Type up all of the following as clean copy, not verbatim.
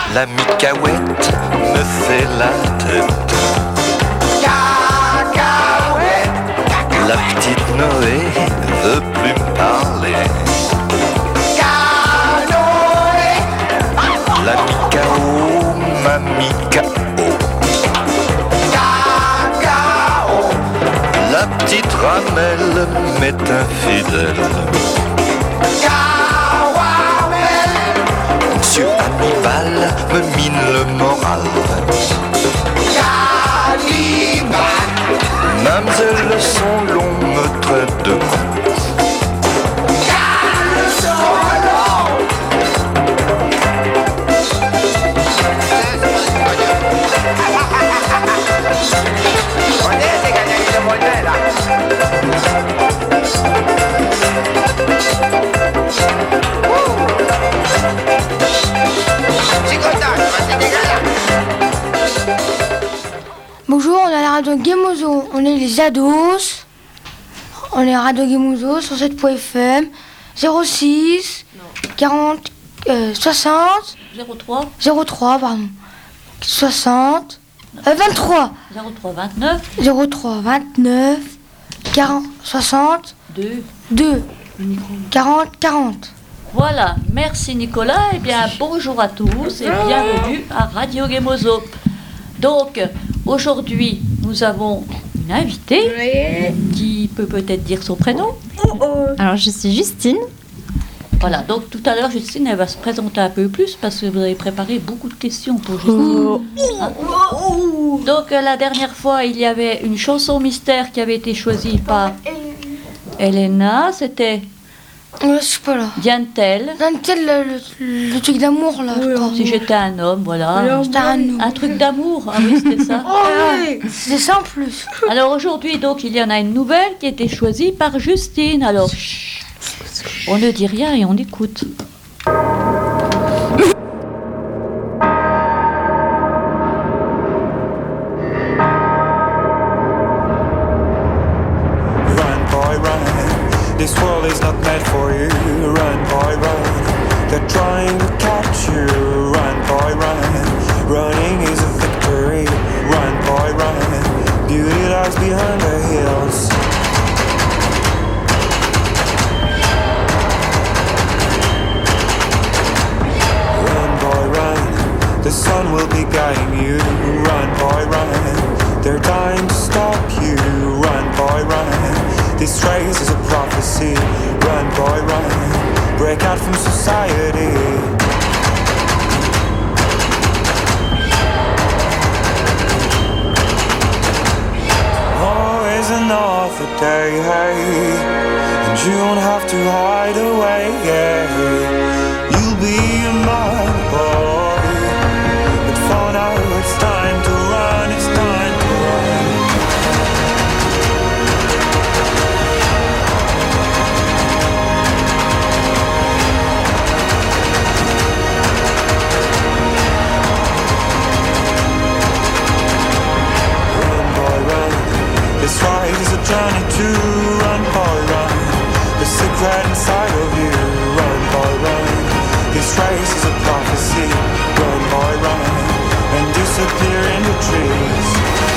La Micaouette me fait la tête. Cacaouette. La petite Noé veut plus me parler. Canoë. La Micao, ma Micao. Cacao. La petite Ramelle m'est infidèle. Monsieur Hannibal me mine le moral. Cannibal. Mademoiselle Le Son Long me traite de con. Le Son Long. Bonjour, on est à la radio Gemozo, on est les ados. On est à Radio Gemozo sur 7.fm 06 40 60 03 pardon 60 23 03 29 40 60 2 40. Voilà, merci Nicolas. Eh bien, bonjour à tous et bienvenue à Radio Gemozo. Donc, aujourd'hui, nous avons une invitée qui peut peut-être dire son prénom. Alors, je suis Justine. Voilà, donc tout à l'heure, Justine, elle va se présenter un peu plus parce que vous avez préparé beaucoup de questions pour Justine. Hein? Donc, la dernière fois, il y avait une chanson mystère qui avait été choisie par Elena. C'était Je suis pas là. Diane-Tell. Le truc d'amour là. je crois. Si j'étais un homme, voilà. C'était Un truc d'amour, ah oui, c'était ça. C'est ça en plus. Alors aujourd'hui, donc, il y en a une nouvelle qui a été choisie par Justine. Alors, on ne dit rien et on écoute. Run, boy, run. This world is not meant for you. Run, boy, run. They're trying to catch you. Run, boy, run. Running is a victory. Run, boy, run. Beauty lies behind the hills. Run, boy, run. The sun will be guiding you. Run, boy, run. They're dying to stop you. Run, boy, run. This race is a prophecy. Run, boy, run. Break out from society. Always another day, hey. And you don't have to hide away, yeah. You'll be a man, boy. But for now it's time to run, it's time to run. This ride is a journey to run, boy, run. The secret inside of you, run, boy, run. This race is a prophecy, run, boy, run. And disappear in the trees.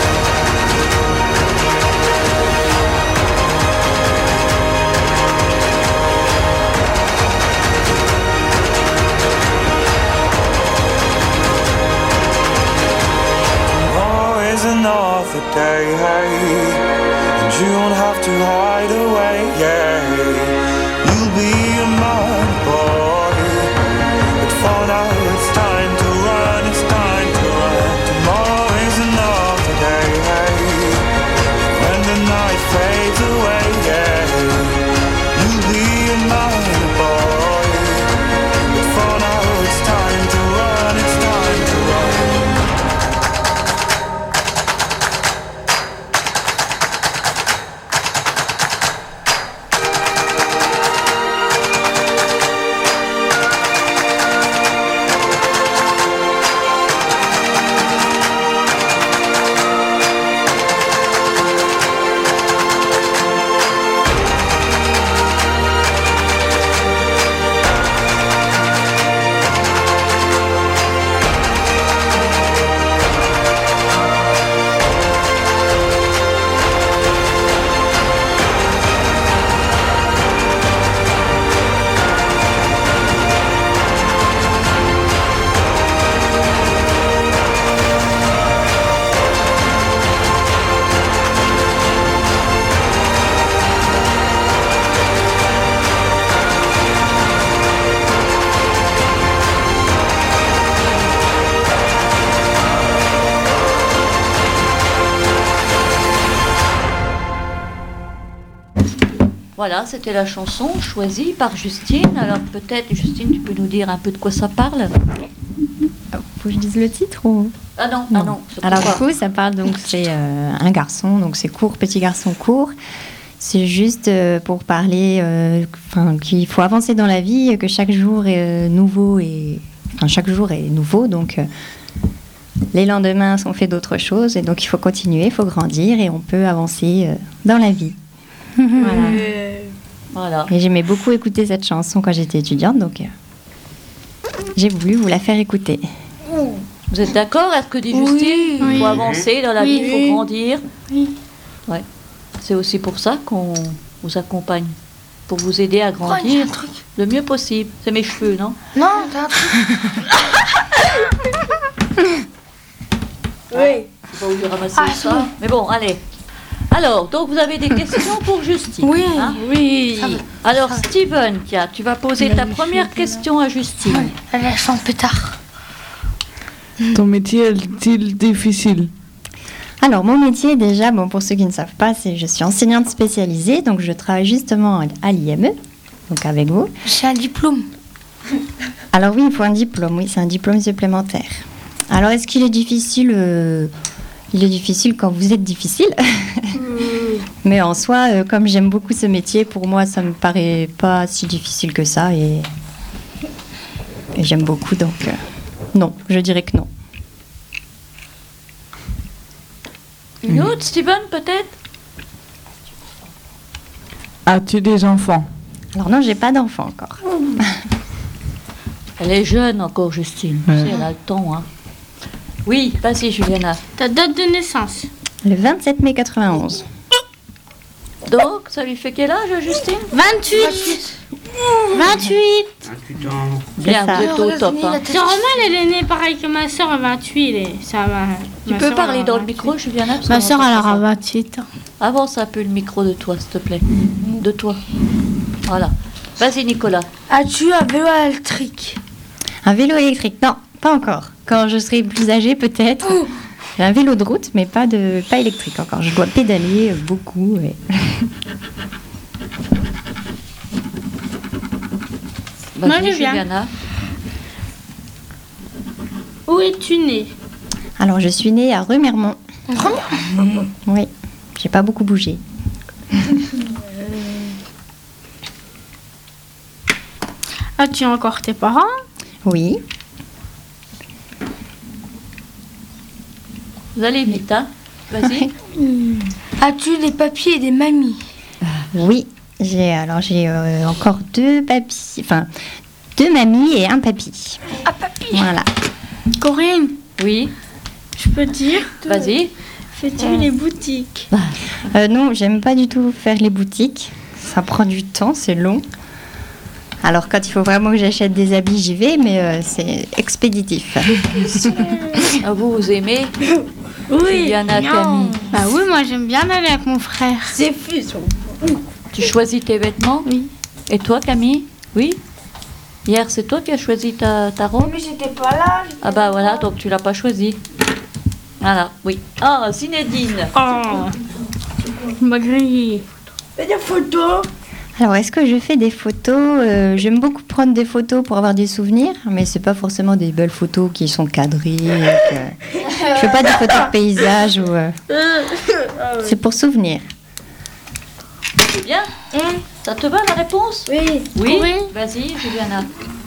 Always another day, hey. And you don't have to hide away, yeah. You'll be a man, boy. But for now it's time to run, it's time to run. Tomorrow is another day, hey. When the night fades away, yeah. You'll be a man, boy. But for now it's time to run, it's time to run. Voilà, c'était la chanson choisie par Justine. Alors peut-être, Justine, tu peux nous dire un peu de quoi ça parle? Faut que je dise le titre ou... Ah non, c'est Alors du pourquoi coup, ça parle donc c'est un garçon, donc c'est court, petit garçon court. C'est juste pour parler, qu'il faut avancer dans la vie, que chaque jour est nouveau chaque jour est nouveau, donc les lendemains sont faits d'autres choses et donc il faut continuer, il faut grandir et on peut avancer dans la vie. Voilà. Et j'aimais beaucoup écouter cette chanson quand j'étais étudiante, donc j'ai voulu vous la faire écouter. Vous êtes d'accord? Est-ce que dit Justine? Il faut avancer dans la vie, il faut grandir. Oui. Ouais. C'est aussi pour ça qu'on vous accompagne, pour vous aider à grandir le mieux possible. C'est mes cheveux, non? Non, t'as un truc. Oui. Je sais pas où j'ai ramassé ça. Mais bon, allez. Alors, donc vous avez des questions pour Justine? Oui. Hein? Oui. Alors, Steven, tiens, tu vas poser ta première question à Justine. Elle a son pétard. Ton métier est-il difficile? Alors, mon métier, déjà, pour ceux qui ne savent pas, je suis enseignante spécialisée, donc je travaille justement à l'IME, donc avec vous. J'ai un diplôme. Alors oui, il faut un diplôme, oui, c'est un diplôme supplémentaire. Alors, est-ce qu'il est difficile Il est difficile quand vous êtes difficile. Mais en soi, comme j'aime beaucoup ce métier, pour moi, ça me paraît pas si difficile que ça, et j'aime beaucoup, donc non, je dirais que non. Une autre, Steven, peut-être? As-tu des enfants? Alors non, j'ai pas d'enfant encore. Elle est jeune encore, Justine. Tu sais, elle a le temps, hein. Oui, vas-y, Juliana. Ta date de naissance? Le 27 mai 91. Donc, ça lui fait quel âge, Justine? 28. 28 ans. Bien, ça. vous êtes au top. Hein. Sœur Romane, elle est née pareil que ma sœur à 28. Tu peux parler dans le micro, Juliana? Ma sœur, elle aura 28 ans. Avance un peu le micro de toi, s'il te plaît. De toi. Voilà. Vas-y, Nicolas. As-tu un vélo électrique? Un vélo électrique? Non, pas encore. Quand je serai plus âgée, peut-être. J'ai un vélo de route, mais pas électrique encore. Je dois pédaler beaucoup. Moi, je viens. Juliana. Où es-tu née? Alors, je suis née à Remiremont. Oui, j'ai pas beaucoup bougé. As-tu encore tes parents? Oui. Vous allez vite, hein? Vas-y. As-tu des papiers et des mamies? Oui, j'ai encore deux papis, enfin 2 mamies et un papy. Ah, papy. Voilà. Corinne, Oui, je peux dire? vas-y. Fais-tu les boutiques? Non, j'aime pas du tout faire les boutiques. Ça prend du temps, c'est long. Alors quand il faut vraiment que j'achète des habits, j'y vais, mais c'est expéditif. Ah, vous aimez? Oui. Juliana, Camille. Bah oui, moi j'aime bien aller avec mon frère. C'est fusion. Tu choisis tes vêtements? Oui. Et toi, Camille? Oui? Hier, c'est toi qui as choisi ta robe? Mais j'étais pas là. Ah bah voilà, donc tu l'as pas choisi. Voilà, oui. Ah, Zinedine. Oh, m'a grillé. Fais des photos. Alors, est-ce que je fais des photos? J'aime beaucoup prendre des photos pour avoir des souvenirs, mais c'est pas forcément des belles photos qui sont cadrées. Je fais pas des photos de paysages ou. C'est pour souvenir. C'est bien? Ça te va la réponse? Oui. Oui? Oui. Vas-y, Juliana.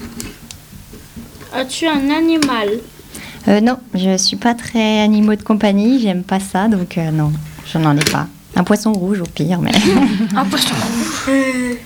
As-tu un animal? Non, je suis pas très animaux de compagnie, j'aime pas ça, donc non, je n'en ai pas. Un poisson rouge au pire, mais. Un poisson rouge.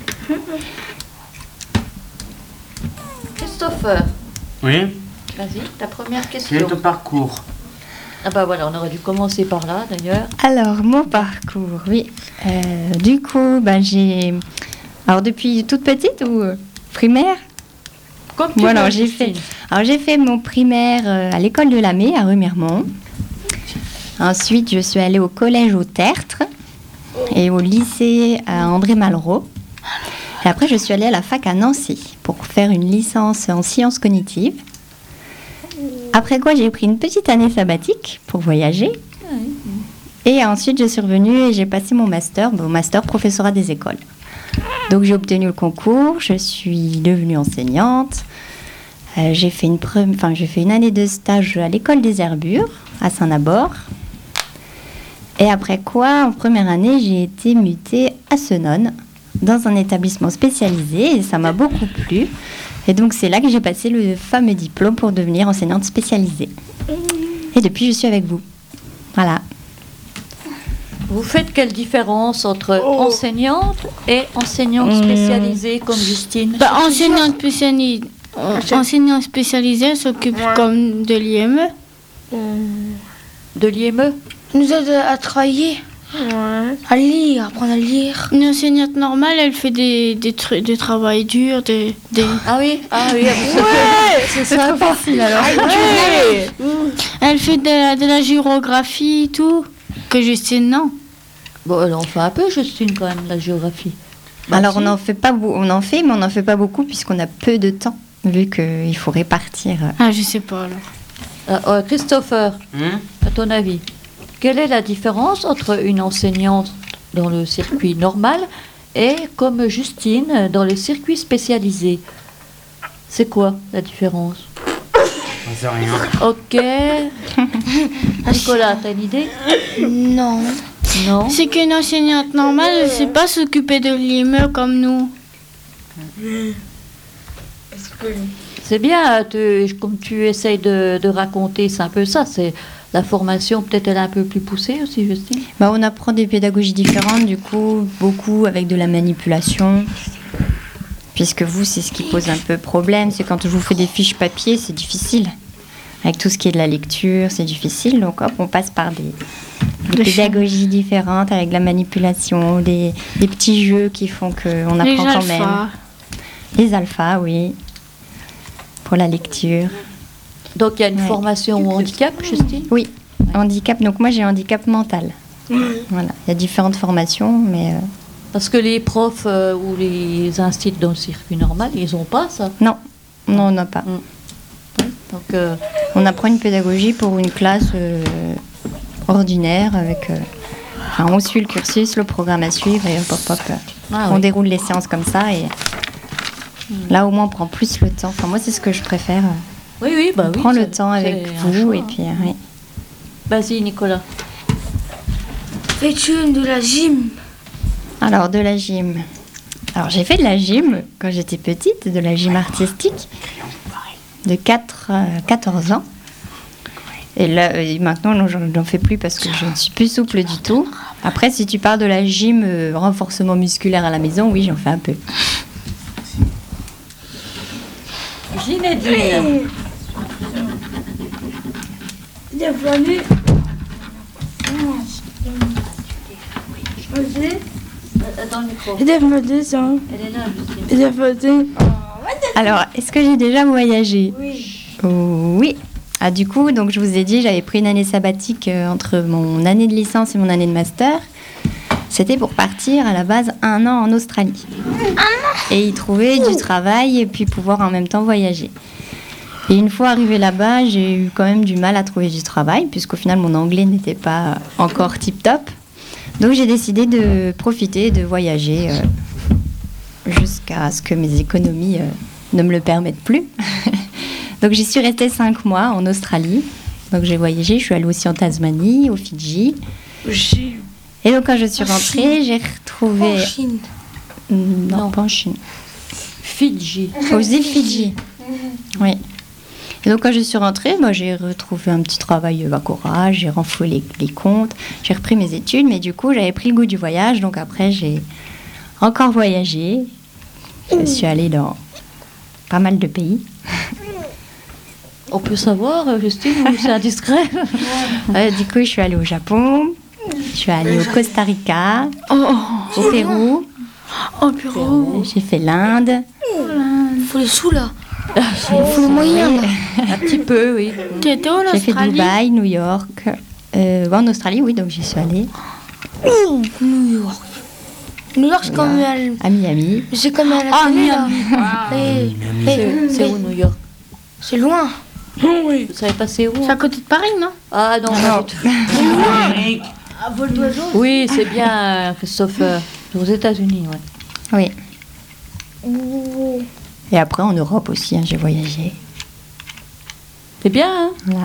Christopher, Oui. vas-y, ta première Quel question. est ton parcours? Ah bah voilà, on aurait dû commencer par là d'ailleurs. Alors, mon parcours, oui. Du coup, j'ai. Alors, depuis toute petite ou primaire? Comme tu Voilà, veux, j'ai Justine. fait mon primaire à l'école de Lamé, à Remiremont. Ensuite, je suis allée au collège au Tertre et au lycée à André Malraux. Et après, je suis allée à la fac à Nancy pour faire une licence en sciences cognitives. Après quoi, j'ai pris une petite année sabbatique pour voyager. Et ensuite, je suis revenue et j'ai passé mon master professorat des écoles. Donc j'ai obtenu le concours, je suis devenue enseignante. J'ai fait une année de stage à l'école des Herbures à Saint-Nabord. Et après quoi, en première année, j'ai été mutée à Senones, dans un établissement spécialisé, et ça m'a beaucoup plu. Et donc c'est là que j'ai passé le fameux diplôme pour devenir enseignante spécialisée. Et depuis, je suis avec vous. Voilà. Vous faites quelle différence entre enseignante et enseignante spécialisée comme Justine? Enseignante spécialisée, elle s'occupe comme de l'IME. De l'IME? Nous aide à travailler, à lire, apprendre à lire. Une enseignante normale, elle fait des travail dur, Ah oui, C'est ça, facile alors. Elle fait de la géographie et tout. Que Justine, non. Bon, elle en fait un peu, Justine, quand même, la géographie. Alors si. on en fait, mais on n'en fait pas beaucoup puisqu'on a peu de temps, vu qu'il faut répartir. Ah, je sais pas alors. Christopher, à ton avis, quelle est la différence entre une enseignante dans le circuit normal et comme Justine dans le circuit spécialisé? C'est quoi la différence? J'en sais rien. Ok. Nicolas, t'as une idée? Non. Non. C'est qu'une enseignante normale, elle ne sait pas s'occuper de l'IME comme nous. C'est bien, comme tu essayes de raconter, c'est un peu ça. C'est la formation, peut-être elle est un peu plus poussée aussi, Justine. On apprend des pédagogies différentes, du coup, beaucoup avec de la manipulation. Puisque vous, c'est ce qui pose un peu problème, c'est quand je vous fais des fiches papier, c'est difficile. Avec tout ce qui est de la lecture, c'est difficile. Donc hop, on passe par des pédagogies différentes, avec de la manipulation, des petits jeux qui font qu'on apprend quand même. Les alphas, oui. Pour la lecture. Donc il y a une formation au handicap, Justine? Oui, handicap. Donc moi j'ai un handicap mental. Voilà, il y a différentes formations, mais... Parce que les profs ou les instituts dans le circuit normal, ils n'ont pas ça? Non, on n'a pas. Donc, on apprend une pédagogie pour une classe ordinaire avec... on suit le cursus, le programme à suivre et on déroule les séances comme ça et là au moins on prend plus le temps. Enfin moi c'est ce que je préfère. Oui, on prend le temps avec vous et puis... oui. Vas-y Nicolas. Fais-tu de la gym? Alors de la gym. Alors j'ai fait de la gym quand j'étais petite, de la gym artistique, de 14 ans. Et là, maintenant, non, j'en fais plus parce que je ne suis plus souple du tout. Après, si tu parles de la gym renforcement musculaire à la maison, oui, j'en fais un peu. Zinedine. Bienvenue. Attends le micro. Elle est Elle est là, Justine. Alors, est-ce que j'ai déjà voyagé? Oui. Ah, du coup, donc je vous ai dit, j'avais pris une année sabbatique entre mon année de licence et mon année de master. C'était pour partir à la base 1 an en Australie. Et y trouver du travail et puis pouvoir en même temps voyager. Et une fois arrivée là-bas, j'ai eu quand même du mal à trouver du travail, puisqu'au final, mon anglais n'était pas encore tip-top. Donc j'ai décidé de profiter, de voyager jusqu'à ce que mes économies ne me le permettent plus. Donc j'y suis restée 5 mois en Australie. Donc j'ai voyagé, je suis allée aussi en Tasmanie, aux Fidji. Et donc quand je suis rentrée, j'ai retrouvé... En Chine. Non, pas en Chine. Fidji. Aux îles Fidji. Oui. Et donc quand je suis rentrée, j'ai retrouvé un petit travail à Cora, j'ai renfloué les comptes, j'ai repris mes études, mais du coup j'avais pris le goût du voyage, donc après j'ai encore voyagé. Je suis allée dans pas mal de pays. On peut savoir, Justine, ou c'est indiscret? Du coup, je suis allée au Japon, je suis allée au Costa Rica, au Pérou. Au Pérou. J'ai fait l'Inde. Il faut les sous là. Il faut le moyen. Un petit peu, oui. Tu étais où en J'ai fait Australie? Dubaï, New York. En Australie, oui, donc j'y suis allée. New York. New York, c'est comme à Miami. c'est comme à la télé, là. C'est où, New York? C'est loin. Vous savez pas c'est où? C'est à côté de Paris, non? Ah non, pas du tout. À vol d'oiseau. Oui, c'est bien, Christopher. Aux États-Unis, ouais. Oui. Et après en Europe aussi, hein, j'ai voyagé. C'est bien, hein? Voilà.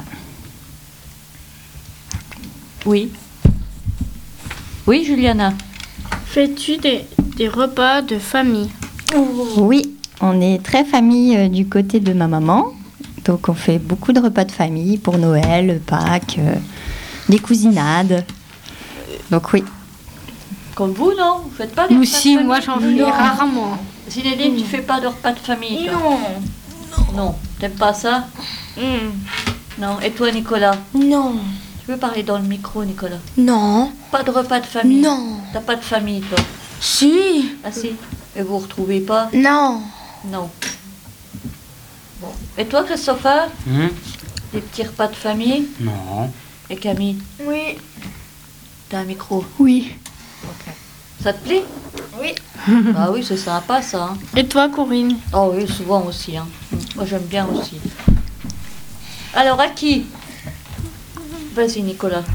Oui. Oui, Juliana. Fais-tu des repas de famille? Oui, on est très famille du côté de ma maman. Donc on fait beaucoup de repas de famille pour Noël, Pâques, des cousinades. Donc oui. Comme vous, non? Vous faites pas des Nous repas de aussi, famille? moi j'en fais rarement. Zinedine, tu fais pas de repas de famille, toi? Non. T'aimes pas ça? Non. Et toi, Nicolas? Non. Tu veux parler dans le micro, Nicolas? Non. Pas de repas de famille? Non. T'as pas de famille, toi? Si. Ah si. Et vous retrouvez pas? Non. Non. Bon. Et toi, Christopher? Hum? Des petits repas de famille? Non. Et Camille? Oui. T'as un micro? Oui. Ça te plaît? Oui. Ah oui, c'est sympa, ça. Hein. Et toi, Corinne? Oh oui, souvent aussi. Hein. Moi, j'aime bien aussi. Alors, à qui? Vas-y, Nicolas.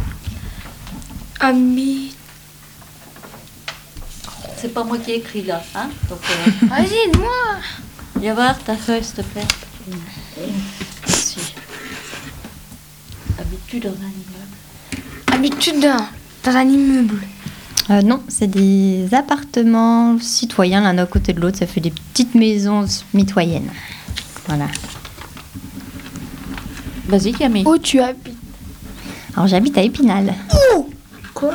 Ami. C'est pas moi qui ai écrit là. Hein. Donc, Vas-y, moi. viens voir ta feuille, s'il te plaît. Merci. Habitude dans un immeuble. Habitude dans un immeuble. Non, c'est des appartements citoyens l'un à côté de l'autre. Ça fait des petites maisons mitoyennes. Voilà. Vas-y, Camille. Où tu habites? Alors j'habite à Épinal. Quoi?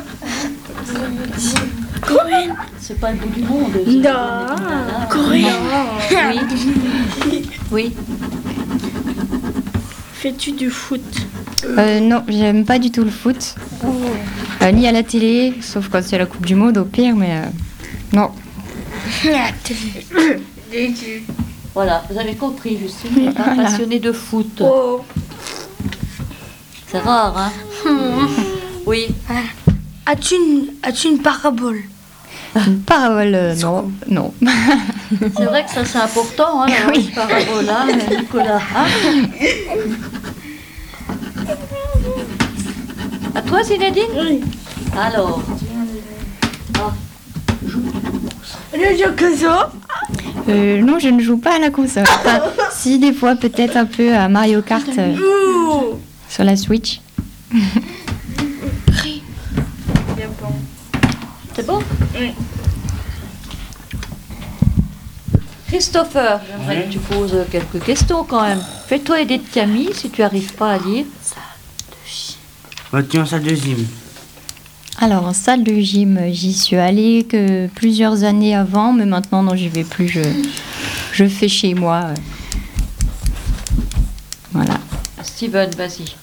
C'est pas le bout du monde. Non. Corinne. Oui. Oui. Fais-tu du foot? Non, j'aime pas du tout le foot. Ni à la télé, sauf quand c'est la Coupe du Monde au pire, mais non. Voilà, vous avez compris, Justine n'est pas Voilà. passionnée de foot. C'est rare, hein? Oui. As-tu une parabole? Une parabole, non. Non. C'est vrai que ça, c'est important, hein, d'avoir une parabole, hein, Nicolas. Hein? À toi, Zinedine? Oui. Alors. Le jeu que ça? Non, je ne joue pas à la console. Enfin, si, des fois, peut-être un peu à Mario Kart sur la Switch. C'est bon? Oui. Christopher, j'aimerais que tu poses quelques questions quand même. Fais-toi aider de Camille si tu n'arrives pas à lire. Vas-tu en salle de gym? Alors, en salle de gym, j'y suis allée que plusieurs années avant, mais maintenant, non, j'y vais plus. Je fais chez moi. Voilà. Steven, vas-y.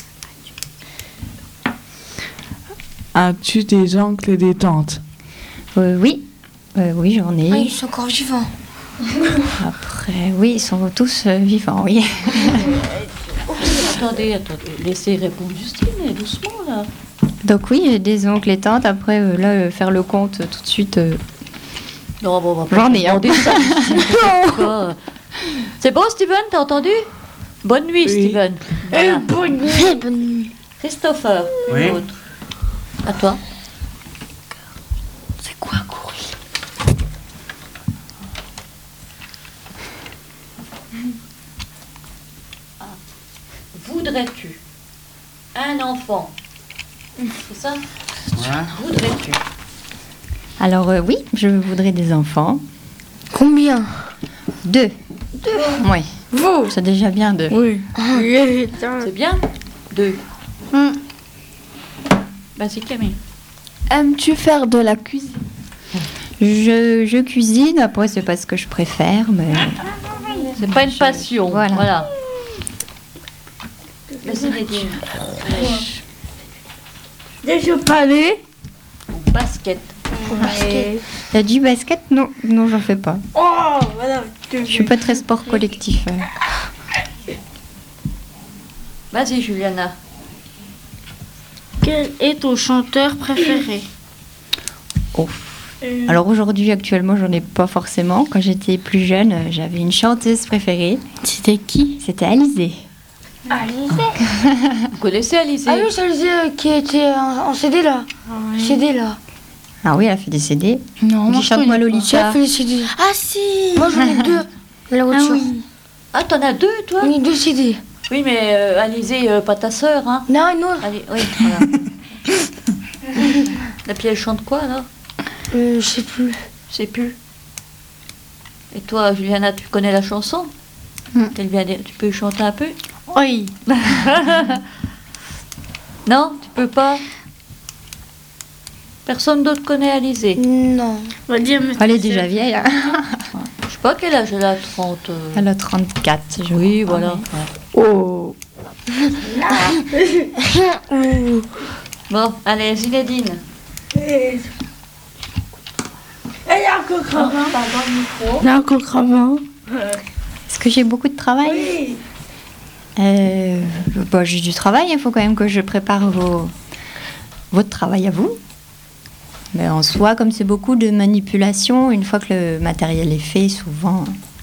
As-tu des oncles et des tantes? Oui. Oui, j'en ai. Ah, ils sont encore vivants. Après, oui, ils sont tous vivants, oui. Attendez, laissez répondre Justine, doucement là. Donc oui, j'ai des oncles et tantes. Après, là, faire le compte tout de suite... Non, bon, on va pas J'en te ai, hein. demander ça, Justine, pourquoi. C'est bon, Steven, t'as entendu? Bonne nuit, Oui. Steven. Voilà. Bonne nuit. Bonne nuit. Christopher, Oui. une autre. À toi. C'est quoi, courir? Voudrais-tu un enfant? C'est ça? Ouais. Voudrais-tu? Alors oui, je voudrais des enfants. Combien? 2. Oui, Vous? c'est déjà bien 2. Oui. C'est bien? 2. Vas-y, Camille. Aimes-tu faire de la cuisine? Je cuisine, après c'est pas ce que je préfère, mais... C'est pas une passion. Voilà. Vas-y, Nadine. Des jeux palais? Basket. Il y a du basket? Non, j'en fais pas. Oh, voilà. Je suis pas très sport collectif. Vas-y, Juliana. Quel est ton chanteur préféré? Oh. Alors aujourd'hui, actuellement, j'en ai pas forcément. Quand j'étais plus jeune, j'avais une chanteuse préférée. C'était qui? C'était Alizée. Alizée. Vous connaissez Alizée? Ah oui, c'est Alizée qui était en CD là. CD là. Ah oui, elle a fait des CD. Non, moi je Chante-moi connais pas. Lolita. J'ai fait les CD. Ah si. Moi j'en ai 2 dans la voiture. Ah, t'en as 2, toi? Oui, 2 CD. Oui, mais Alizée, pas ta sœur, hein? Non, une autre. Allez, oui, voilà. Et puis elle chante quoi, alors? Je sais plus. Je sais plus. Et toi, Juliana, tu connais la chanson? Tu peux chanter un peu? Oui. Non, tu peux pas? Personne d'autre connaît Alizée? Non. On va dire, mais Elle est déjà vieille. Hein. Je sais pas quel âge elle a, 30. Elle a 34. Oui, voilà. Oh. Bon, allez, Zinedine. Il y a un cocravin. Il y a un cocravin. Est-ce que j'ai beaucoup de travail? J'ai du travail, il faut quand même que je prépare votre travail à vous. Mais en soi, comme c'est beaucoup de manipulation, une fois que le matériel est fait, souvent...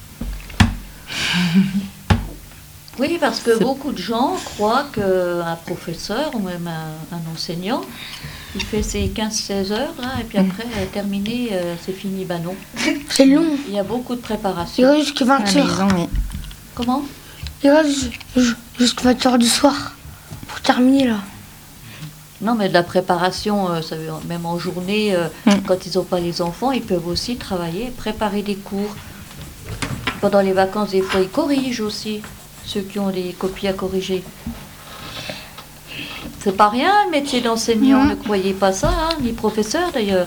Oui, parce que beaucoup de gens croient qu'un professeur ou même un enseignant, il fait ses 15-16 heures, là, et puis après, terminé, c'est fini. Ben non. C'est long. Il y a beaucoup de Il préparation. reste jusqu'à à 20 la h. maison, oui. Comment? Il reste jusqu'à 20 h du soir. Pour terminer là. Non, mais de la préparation, ça veut, même en journée, quand ils n'ont pas les enfants, ils peuvent aussi travailler, préparer des cours. Pendant les vacances, des fois, ils corrigent aussi, ceux qui ont des copies à corriger. C'est pas rien, le métier d'enseignant, ne croyez pas ça, hein, ni professeur d'ailleurs.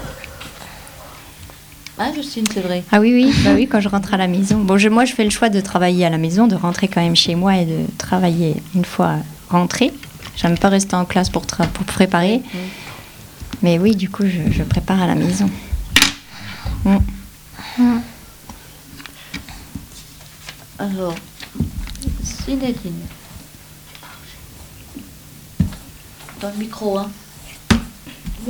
Hein, Justine, c'est vrai. Ah oui, quand je rentre à la maison. Bon, moi, je fais le choix de travailler à la maison, de rentrer quand même chez moi et de travailler une fois rentrée. J'aime pas rester en classe pour préparer. Mais oui, du coup, je prépare à la maison. Alors, Zinedine. Dans le micro, hein. On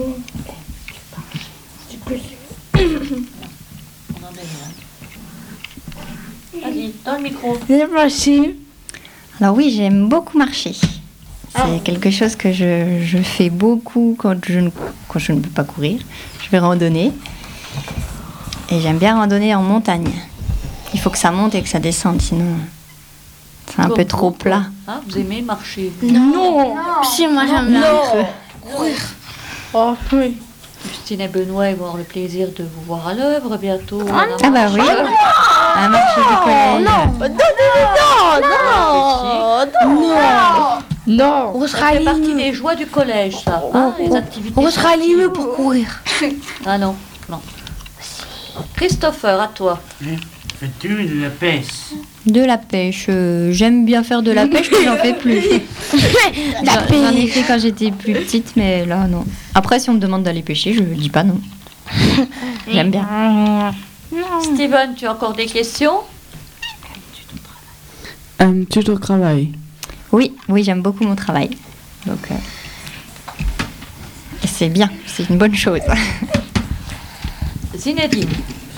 en est là. Vas-y, dans le micro. Bien passé. Alors oui, j'aime beaucoup marcher. C'est quelque chose que je fais beaucoup quand je ne peux pas courir. Je vais randonner. Et j'aime bien randonner en montagne. Il faut que ça monte et que ça descende, sinon c'est un peu trop plat. Hein, vous aimez marcher? Non. Si, moi j'aime bien. Oh, oui. Justine et Benoît ils vont avoir le plaisir de vous voir à l'œuvre bientôt. Ah bah oui, un marché du collège. Non. On Ça sera fait partie alignés. des joies du collège, ça. Hein, les activités. On sera alignés pour courir. Ah non, non. Christopher, à toi. Fais-tu de la pêche? De la pêche. J'aime bien faire de la pêche, mais j'en fais plus. J'en ai fait quand j'étais plus petite, mais là, non. Après, si on me demande d'aller pêcher, je dis pas non. J'aime bien. Steven, tu as encore des questions? Aimes-tu ton travail? Oui, j'aime beaucoup mon travail. Donc, c'est bien, c'est une bonne chose. Zinedine.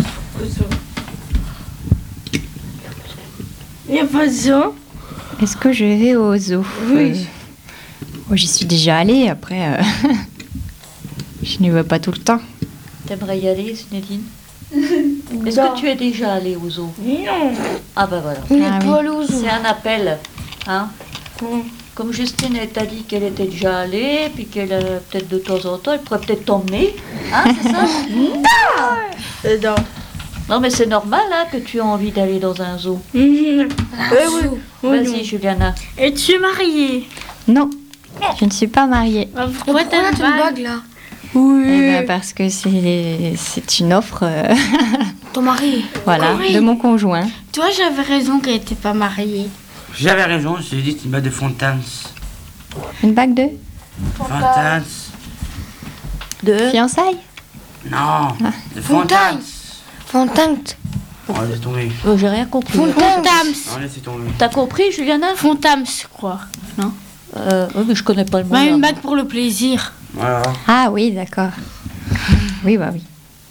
Il n'y a pas de zoo. Est-ce que je vais au zoo? Oui. J'y suis déjà allée, après, je n'y vais pas tout le temps. T'aimerais y aller, Zinedine? Est-ce que tu es déjà allée au zoo? Non. Ah ben voilà. On est Ah pas oui. allés au zoo. C'est un appel. Hein? Comme Justine elle t'a dit qu'elle était déjà allée, puis qu'elle peut-être de temps en temps, elle pourrait peut-être t'emmener. Hein, c'est ça? Non. Non, mais c'est normal hein, que tu aies envie d'aller dans un zoo. Oui. Vas-y, Juliana. Es-tu mariée? Non, je ne suis pas mariée. Pourquoi t'as une bague là? Eh ben, parce que c'est une offre Ton mari. voilà, de mon conjoint. Toi, j'avais raison qu'elle n'était pas mariée. J'avais raison, je t'ai dit c'est une bague de Fontans. Une bague de Fontans. De... fiançailles? Non, de Fontans. Fontante. Oh, laisse tomber. J'ai rien compris. Fontams. Non, laissez tomber. T'as compris, Juliana? Fontams, quoi. Oui, mais je connais pas le mot. Bah, là. une bague pour le plaisir. Voilà. Ah oui, d'accord. Oui, bah oui.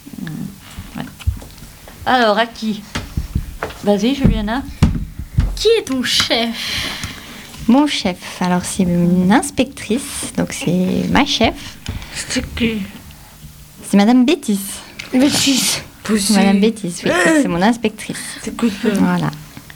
Alors, à qui? Vas-y, Juliana. Qui est ton chef? Mon chef, alors c'est une inspectrice, donc c'est ma chef. C'est qui? C'est Madame Bétis. Bétis. Madame Bétis, oui. C'est mon inspectrice. C'est cool. Voilà.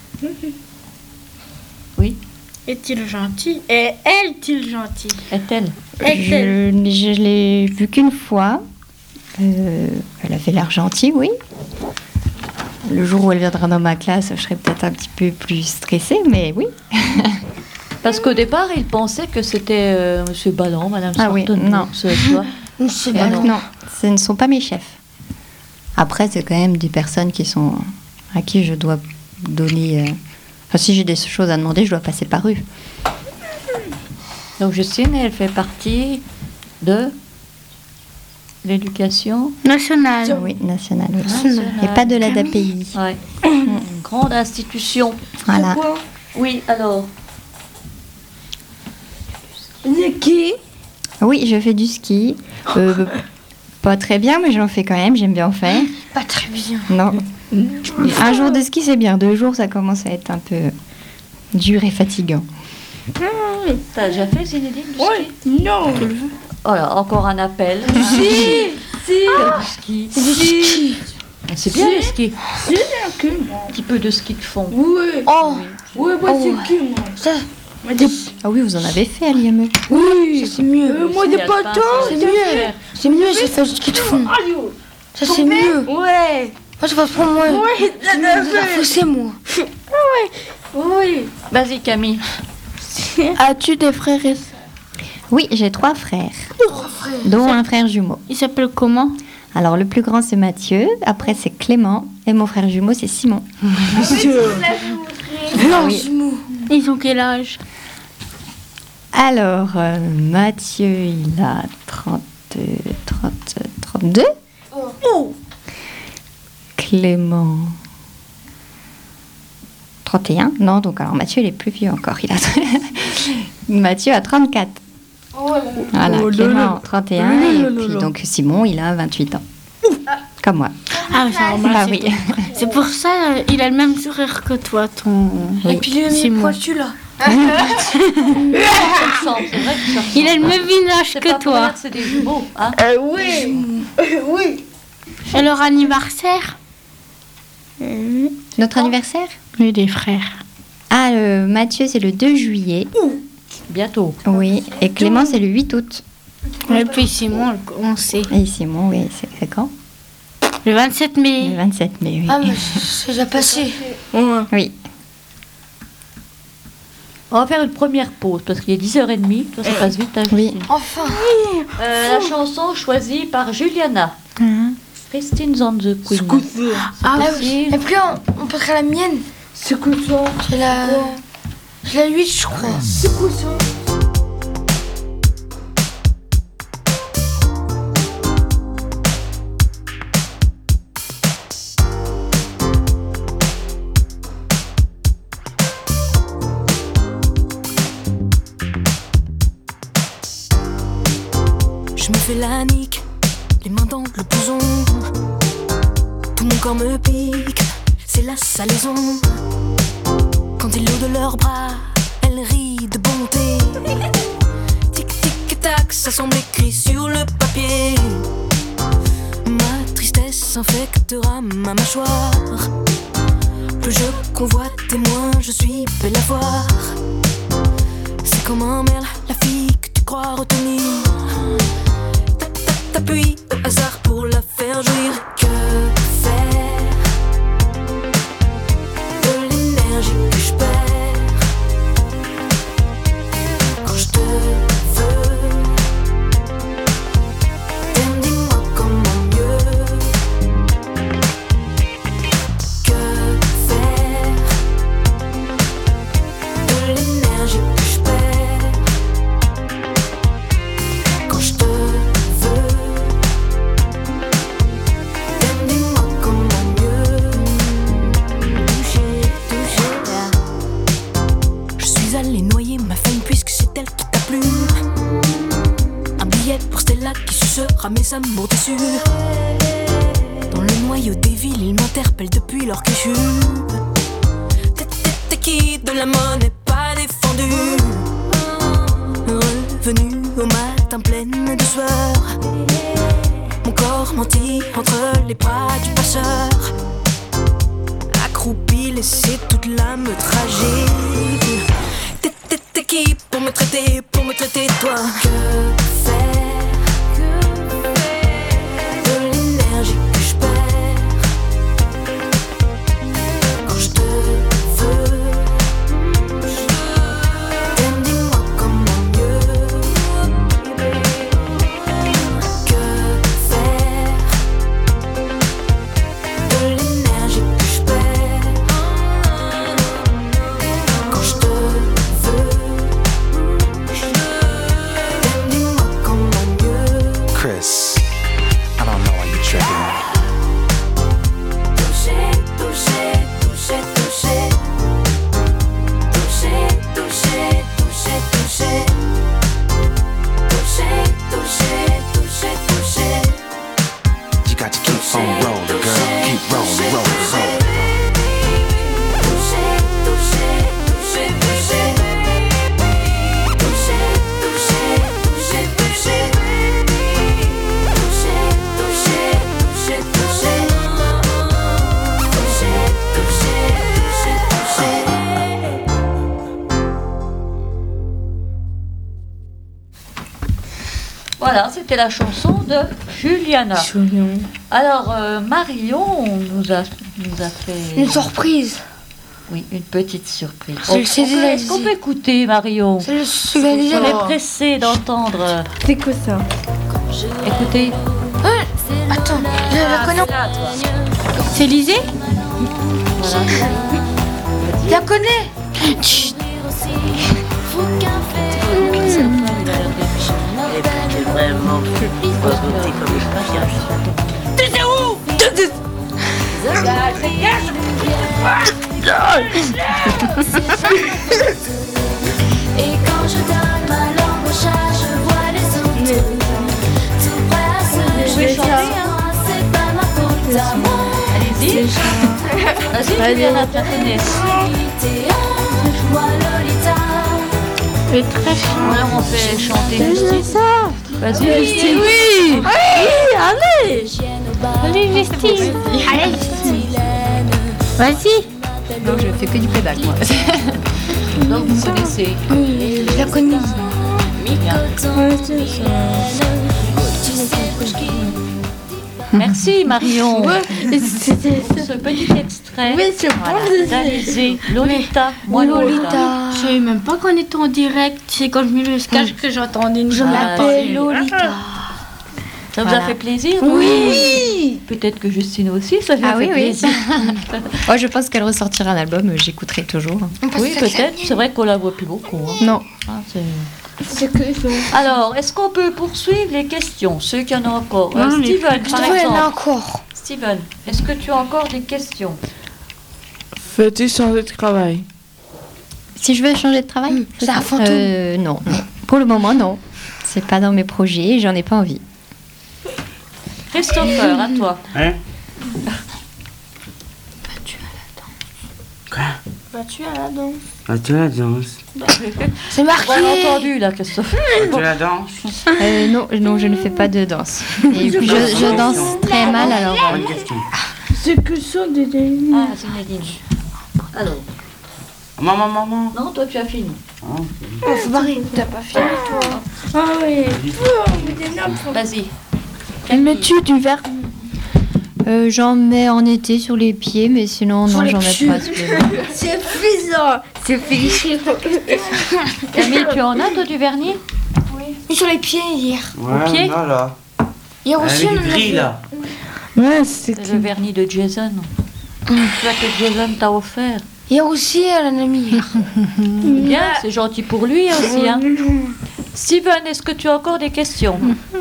Oui. Est-il gentil? Et est-il gentil? Est-elle? Je l'ai vue qu'une fois. Elle avait l'air gentille, oui. Le jour où elle viendra dans ma classe, je serai peut-être un petit peu plus stressée, mais oui. Parce qu'au départ, il pensait que c'était Monsieur Ballon, Madame Ah oui, Sorton. non. Tu vois. Non, ce ne sont pas mes chefs. Après, c'est quand même des personnes à qui je dois donner... Enfin, si j'ai des choses à demander, je dois passer par eux. Donc Justine, elle fait partie de l'éducation nationale. Oui, nationale. Oui. nationale. Et pas de l'ADAPI. Ouais. Une grande institution. Voilà. Oui, alors. Ski. Oui, je fais du ski. Pas très bien, mais j'en fais quand même. J'aime bien en faire. Pas très bien. Non. Un jour de ski, c'est bien. 2 jours, ça commence à être un peu dur et fatigant. T'as déjà fait, Zinedine, du ski? Non. Oh là, encore un appel. Si. Du ski. C'est du ski. C'est bien le ski. Un petit peu de ski de fond. Oui. Oh. Ouais, moi, c'est qui, moi? Ça. Ah oui, vous en avez fait à l'IME. Oui. Ça, c'est mieux. Moi, des patins. C'est mieux. C'est mieux, j'ai fait du ski de fond. Ça, c'est mieux. Ouais. Moi, je vais prendre moi. Ouais, C'est moi. Oui. Vas-y, Camille. As-tu des frères et sœurs? Oui, j'ai 3 frères. Dont un frère jumeau. Ils s'appellent comment? Alors, le plus grand, c'est Mathieu. Après, c'est Clément. Et mon frère jumeau, c'est Simon. Non, oui. Ils ont quel âge? Alors, Mathieu, il a 32. Clément, 31. Non, donc alors Mathieu, il est plus vieux encore. Mathieu a 34. Voilà, Clément, 31. Et puis donc Simon, il a 28 ans. Comme moi. Ah, ça remarque. Ah oui. C'est pour ça il a le même sourire que toi, ton. Et puis il est Simon. pointu là. Ça ressemble, c'est vrai que ça Il a le ressemble. même visage C'est que pas pour toi. dire que c'est des jumeaux, hein? Oui. Et leur anniversaire? Notre anniversaire? Oui, des frères. Ah, Mathieu, c'est le 2 juillet. Bientôt. Oui. Et Clément, c'est le 8 août. Et puis Simon, on sait. Et Simon, oui, c'est quand? Le 27 mai. Le 27 mai, oui. Ah, mais c'est déjà passé. Oui. On va faire une première pause parce qu'il est 10h30. Toi, ça passe vite. Hein, Oui. Enfin. La chanson choisie par Juliana. Christine on the Queen. Ah oui. Et puis on passera à la mienne. C'est quoi ça? C'est la 8, je crois. C'est quoi ça? Je me fais la nique, les mains dans le blouson. Tout mon corps me pique, c'est la salaison. Quand ils l'eau de leurs bras, elle rit de bonté. Tic tic tac, ça semble écrit sur le papier. Ma tristesse infectera ma mâchoire. Plus je convoite et moins je suis belle à voir. C'est comme un merle, la fille que tu crois retenir. T'appuies au hasard pour la faire jouir. Que faire de l'énergie que je perds quand je te veux? Dis-moi comment mieux. Que faire de l'énergie que je perds quand je te veux? Dis-moi comment mieux toucher. Je suis allée noyer ma femme puisque c'est elle qui t'a plu. Un billet pour Stella qui sucera mes amours déçus. Dans le noyau des villes, ils m'interpellent depuis leur quéchu. T'es qui de la monnaie pas défendue? Revenu au matin pleine de sueur. Mon corps menti entre les bras du passeur, accroupi, laissé toute l'âme tragique. T'es qui pour me traiter toi? Que faire de l'énergie que je perds quand je te veux? T'aimes, dis-moi comment mieux. Que faire de l'énergie que je perds quand je te veux? T'aimes, dis-moi comment mieux. Chris, I don't know why you're tricking me. Toucher, toucher, toucher, toucher. Toucher, toucher, toucher, toucher. Toucher, toucher, toucher, toucher. You got to keep on rolling, girl. Keep rolling, rolling, rolling. Toucher, toucher, toucher, toucher. Toucher, toucher, toucher, toucher. Toucher, toucher, toucher, toucher. Toucher, toucher, toucher, Voilà, c'était la chanson de Juliana. Alors, Marion nous a fait... Une surprise. Oui, une petite surprise. C'est le CD Est-ce qu'on peut écouter, Marion? C'est le CD. On est pressé d'entendre. C'est quoi ça? Écoutez. Attends, je la connais. C'est là, toi. C'est Lisée? Voilà. Je la connais. Chut. Vraiment, voter comme je T'es où? Et quand je donne ma langue au chat, je vois les autres tout prêts à se jeter. C'est pas ma faute à moi. Allez-y. Vas-y, Juliana, tu la connais. Moi Lolita. C'est très chiant. Alors, on fait chanter Justine. Vas-y, Justine. Oui, allez. Allez, Justine. Allez, vas-y. Non, je fais que du playback, moi. Donc, vous connaissez. Oui, je la connais. Merci, Marion. C'était Pour ce petit extrait. Oui, c'est Voilà, bon. d'Alizée. Lolita. Moi, Lolita. Je savais même pas qu'on était en direct. C'est quand je mets le sketch que j'entendais une. Je m'appelle Lolita. Ça vous a Voilà. fait plaisir? Oui. Peut-être que Justine aussi, ça lui a Ah fait oui, oui. plaisir. Oh, je pense qu'elle ressortira un album, j'écouterai toujours. Oui, peut-être. C'est vrai qu'on la voit plus beaucoup. Hein. Non. Ah, c'est- C'est que. Alors, est-ce qu'on peut poursuivre les questions? Ceux qui en ont encore. Non, mais- Steven, Je par te vois, il y en a exemple. encore. Steven, est-ce que tu as encore des questions? Fais-tu changer de travail? Si je veux changer de travail C'est un fantôme. Non, non. Pour le moment, non. C'est pas dans mes projets, j'en ai pas envie. Christopher, à toi. Hein? Vas-tu à la danse? Vas-tu à la danse? C'est marqué. On l'a entendu, là, Christopher. Vas-tu à la danse? Non, non, je ne fais pas de danse. Et puis je danse très mal, alors. Bonne question. C'est que ça, des Ah, Zinedine. Alors, Maman. non, toi, tu as fini. Oh, faut barrer. T'as pas fini, toi. Ah oui. Vas-y. Mets-tu du verre? J'en mets en été sur les pieds, mais sinon, non, j'en mets pas sur les mains. C'est frisant. C'est frisant. Camille, tu en as, toi, du vernis? Et sur les pieds hier. Ouais, pied? là. Hier Elle aussi, a on du en gris, avait. là. Ouais, c'est C'est le vernis de Jason. C'est ça que Jason t'a offert. Hier aussi, elle en a mis hier. Bien, c'est gentil pour lui aussi. Hein. Steven, est-ce que tu as encore des questions?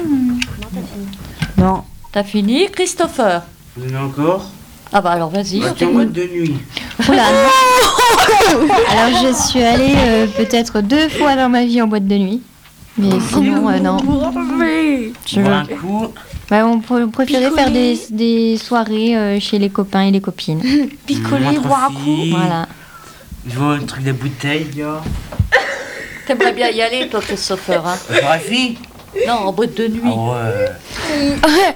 Non. T'as fini, Christopher? Vous en avez encore? Ah bah alors vas-y. Vas-tu en mode de nuit? Oula. Alors, je suis allée peut-être 2 fois dans ma vie en boîte de nuit. Mais sinon, non. Je Pour veux- un coup, Ouais, on préférait faire des soirées chez les copains et les copines. Picoler, entre boire un coup. filles, Voilà. jouer au truc des bouteilles, là. T'aimerais bien y aller, toi, Christopher. Hein? Pour la fille? Non, en boîte de nuit. Ah ouais.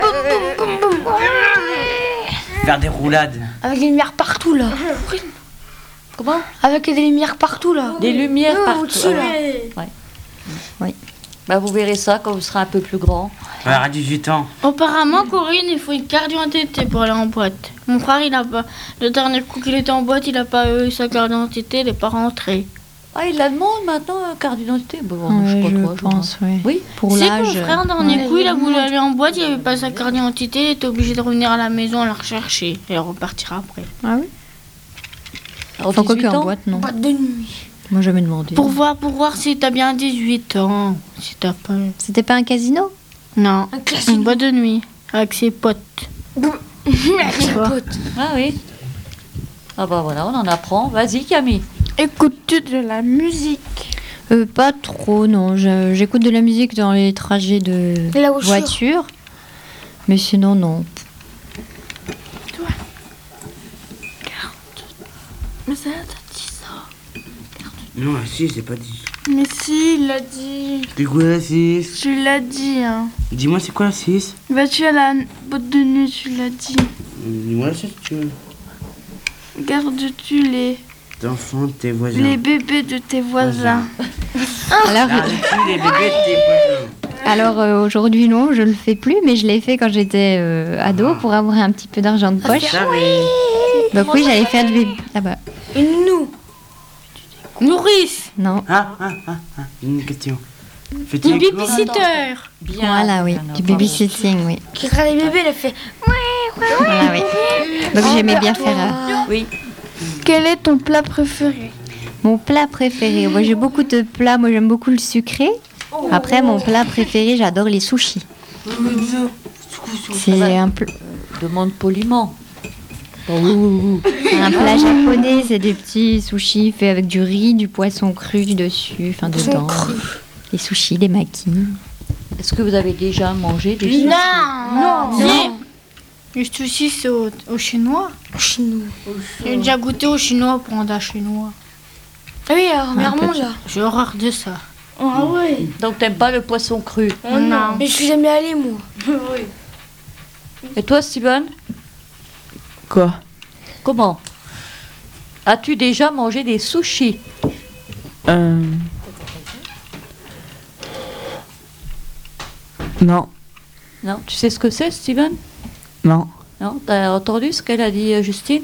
Faire des roulades. Avec des lumières partout là. Comment? Avec des lumières partout là. Des lumières partout. au-dessus, là. Ouais. Oui. Bah, vous verrez ça quand vous serez un peu plus grand. À 18 ans. Apparemment, Corinne, il faut une carte d'identité pour aller en boîte. Mon frère, il a pas. Le dernier coup qu'il était en boîte, il a pas eu sa carte d'identité, il n'est pas rentré. Ah, il la demande maintenant, carte d'identité. Bon, je sais pas trop, je pense, oui. Oui. Pour C'est l'âge. mon frère, dernier coup, il a voulu aller en boîte, il avait pas sa carte d'identité, il était obligé de revenir à la maison la rechercher et repartir après. Ah oui. Alors, Enfin, quoi 18 qu'en ans. boîte, non. Boîte de nuit. Moi, jamais demandé. Pour voir si t'as bien 18 ans, si t'as pas. C'était pas un casino? Non, Un classique. une boîte de nuit avec ses potes. Avec ses potes. Ah oui. Ah bah voilà, on en apprend. Vas-y, Camille. Écoutes-tu de la musique? Pas trop, non. J'écoute de la musique dans les trajets de La voiture. voiture. Mais sinon, non. Mais ça, t'as dit ça. Non, la 6, c'est pas dit. Mais si, il l'a dit. C'est quoi la 6? Tu l'as dit, hein. Dis-moi, c'est quoi la 6? Vas-tu à la boîte de nuit, tu l'as dit. Dis-moi la 6, tu veux. Gardes-tu les Enfants de tes voisins. les bébés de tes voisins? Alors, Gardes-tu les bébés de tes voisins? alors aujourd'hui, non, je le fais plus, mais je l'ai fait quand j'étais ado pour avoir un petit peu d'argent de poche. Ça, mais... Donc oui, j'allais faire du bébé. Ah bah, Une nous. Nourrice. non. Une question. Fais-tu Une les courses? babysitter. Bien. Voilà, oui. Du babysitting, oui. Qui regarde les bébés, elle fait. Voilà, oui. Donc j'aimais bien faire Oui. Quel est ton plat préféré? mon plat préféré. Moi, j'ai beaucoup de plats. Moi, j'aime beaucoup le sucré. Après, mon plat préféré, j'adore les sushis. C'est un plat. Demande poliment. Un plat japonais, c'est des petits sushis faits avec du riz, du poisson cru dessus, enfin dedans. Les sushis, des makis. Est-ce que vous avez déjà mangé des sushis? Non. Les sushis, c'est au chinois. Chinois. J'ai déjà goûté au chinois pour un chinois. Ah oui, alors, Mermont, là. J'ai horreur de ça. Ah ouais. Donc t'aimes pas le poisson cru. Non. Mais je suis jamais allée, moi. Et toi, Steven? Quoi? Comment? As-tu déjà mangé des sushis? Non. Non. Tu sais ce que c'est, Steven? Non. Non. T'as entendu ce qu'elle a dit, Justine?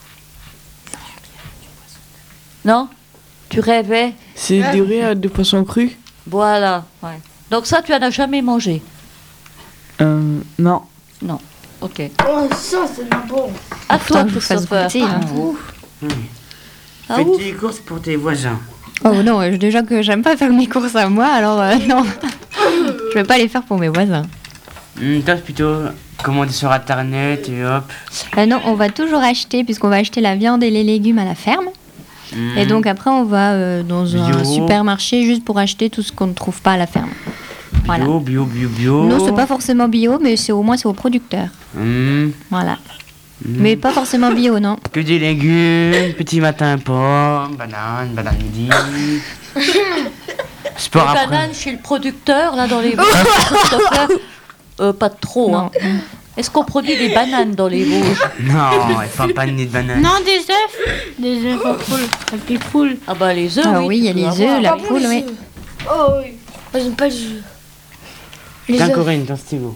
Non? Tu rêvais? C'est du riz avec du poisson cru? Voilà. Ouais. Donc ça, tu en as jamais mangé? Non. Non. Ok. Oh, ça, c'est bon. À toi, que je vous fasse Christopher. goûter, hein. Ah, Fais ouf. des courses pour tes voisins. Oh non, déjà que j'aime pas faire mes courses à moi, alors non. Je vais pas les faire pour mes voisins. Toi, plutôt commander sur internet et hop. Non, on va toujours acheter, puisqu'on va acheter la viande et les légumes à la ferme. Et donc après, on va dans un Bio. supermarché juste pour acheter tout ce qu'on ne trouve pas à la ferme. Voilà. Bio. Non, c'est pas forcément bio, mais c'est au moins c'est au producteur. Voilà. Mais pas forcément bio, non. Que des légumes, petit matin pomme, banane midi. Sport Les après. bananes chez le producteur, là, dans les Christopher, pas trop, hein. Est-ce qu'on produit des bananes dans les Vosges? Non, il faut pas de banane. Non, des œufs. Des œufs aux poules. Avec les poules. Ah bah les œufs, Ah oui. oui, il y a tu peux les avoir. œufs, la poule, oui. Oh oui. Moi, j'aime pas les œufs. Les Tiens, œufs. Corinne, ton stylo.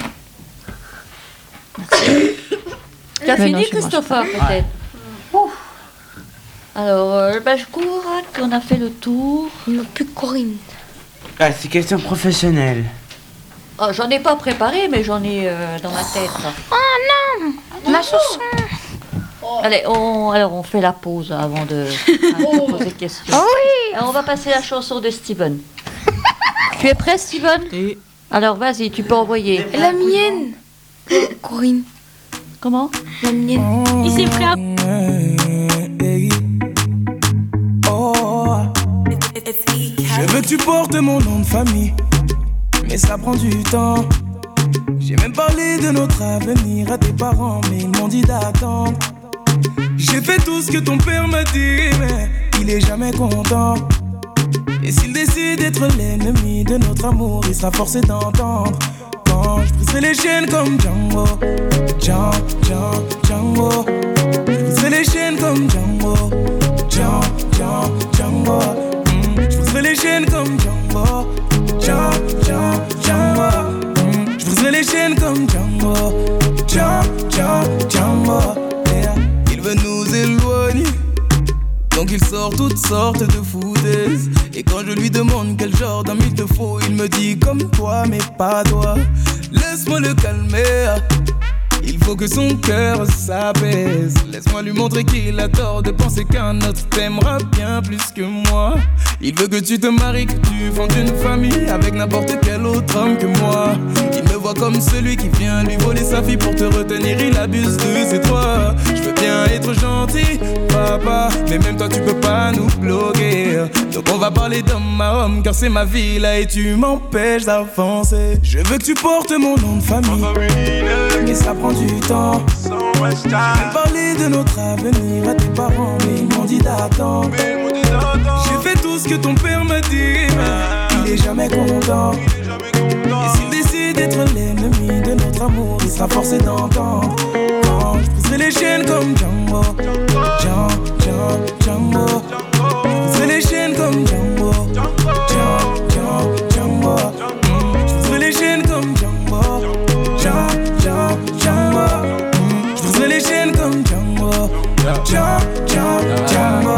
Tu as Mais non, fini, je mange Christopher, peut-être? Ouf. Alors, je crois qu'on a fait le tour. Il manque plus que Corinne. Ah, c'est question professionnelle. Oh, j'en ai pas préparé, mais j'en ai dans ma tête. Ma chanson. Allez, on fait la pause avant de poser des questions. Alors, on va passer la chanson de Steven. Tu es prêt, Steven? Et Alors, vas-y, tu peux envoyer. La mienne. Corinne. Comment? La mienne. Il s'est pris à... Je veux que tu portes mon nom de famille, mais ça prend du temps. J'ai même parlé de notre avenir à tes parents, mais ils m'ont dit d'attendre. J'ai fait tout ce que ton père m'a dit, mais il est jamais content. Et s'il décide d'être l'ennemi de notre amour, il sera forcé d'entendre. Quand je briserai les chaînes comme Django, Django. Je briserai les chaînes comme Django, Django. Je briserai les chaînes comme Django, Django. Je briserai les chaînes comme Django, Django. Yeah. Il veut nous éloigner, donc il sort toutes sortes de foutaises. Et quand je lui demande quel genre d'homme il te faut, il me dit comme toi mais pas toi. Laisse-moi le calmer, il faut que son cœur s'apaise. Laisse-moi lui montrer qu'il a tort de penser qu'un autre t'aimera bien plus que moi. Il veut que tu te maries, que tu fondes une famille avec n'importe quel autre homme que moi. Il me voit comme celui qui vient lui voler sa fille pour te retenir, il abuse de ses droits. Je veux bien être gentil, papa, mais même toi tu peux pas nous bloquer. Donc on va parler d'homme à homme, car c'est ma vie là et tu m'empêches d'avancer. Je veux que tu portes mon nom de famille, mais ça prend du temps. J'ai parlé de notre avenir à tes parents, mais ils m'ont dit d'attendre. J'ai fait tout ce que ton père m'a dit, mais il est jamais content. Et s'il décide d'être l'ennemi de notre amour, il sera forcé d'entendre. Quand je briserai les chaînes comme Django, Django. Je briserai les chaînes comme Django, Django. Je briserai les chaînes comme Django, Django. Je briserai les chaînes comme Django, Django.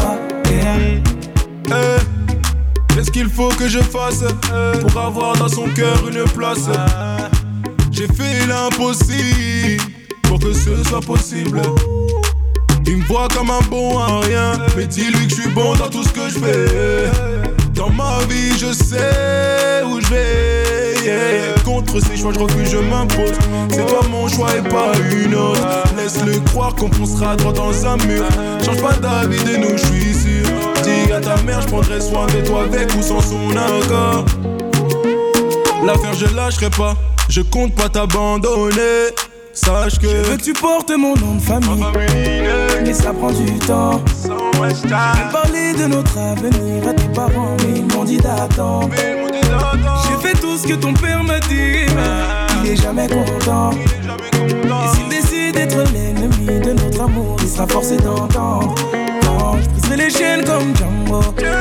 Qu'est-ce qu'il faut que je fasse pour avoir dans son cœur une place? J'ai fait l'impossible pour que ce soit possible. Il me voit comme un bon à rien, mais dis-lui que je suis bon dans tout ce que je fais. Dans ma vie je sais où je vais, yeah. Contre ces choix je refuse, je m'impose. C'est toi mon choix et pas une autre. Laisse-le croire qu'on foncera droit dans un mur. Change pas d'avis de nous, je suis sûr. Dis à ta mère, je prendrai soin de toi avec ou sans son accord. L'affaire je lâcherai pas, je compte pas t'abandonner. Sache que je veux que tu portes mon nom de famille, mais ça prend du temps. J'ai parlé de notre avenir à tes parents, mais ils m'ont dit d'attendre. J'ai fait tout ce que ton père m'a dit, mais il est jamais content. Et s'il décide d'être l'ennemi de notre amour, il sera forcé d'entendre. Quand je briserai les chaînes comme Django,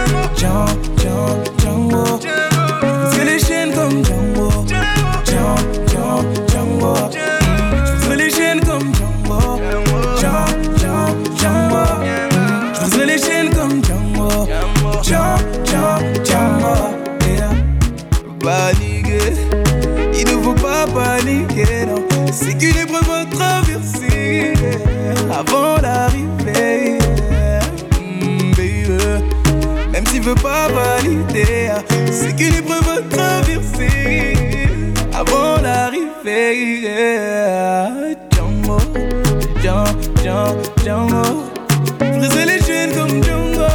Django. Je briserai les chaînes comme Django, Django. Les chaînes comme Django, Django. Je briserai les chaînes comme Django, Django. Paniquer, il ne faut pas paniquer, non. C'est qu'une épreuve à traverser avant l'arrivée, baby. Même s'il veut pas valider, c'est qu'une épreuve à traverser avant l'arrivée. Django, Django. Je briserai les chaînes comme Django,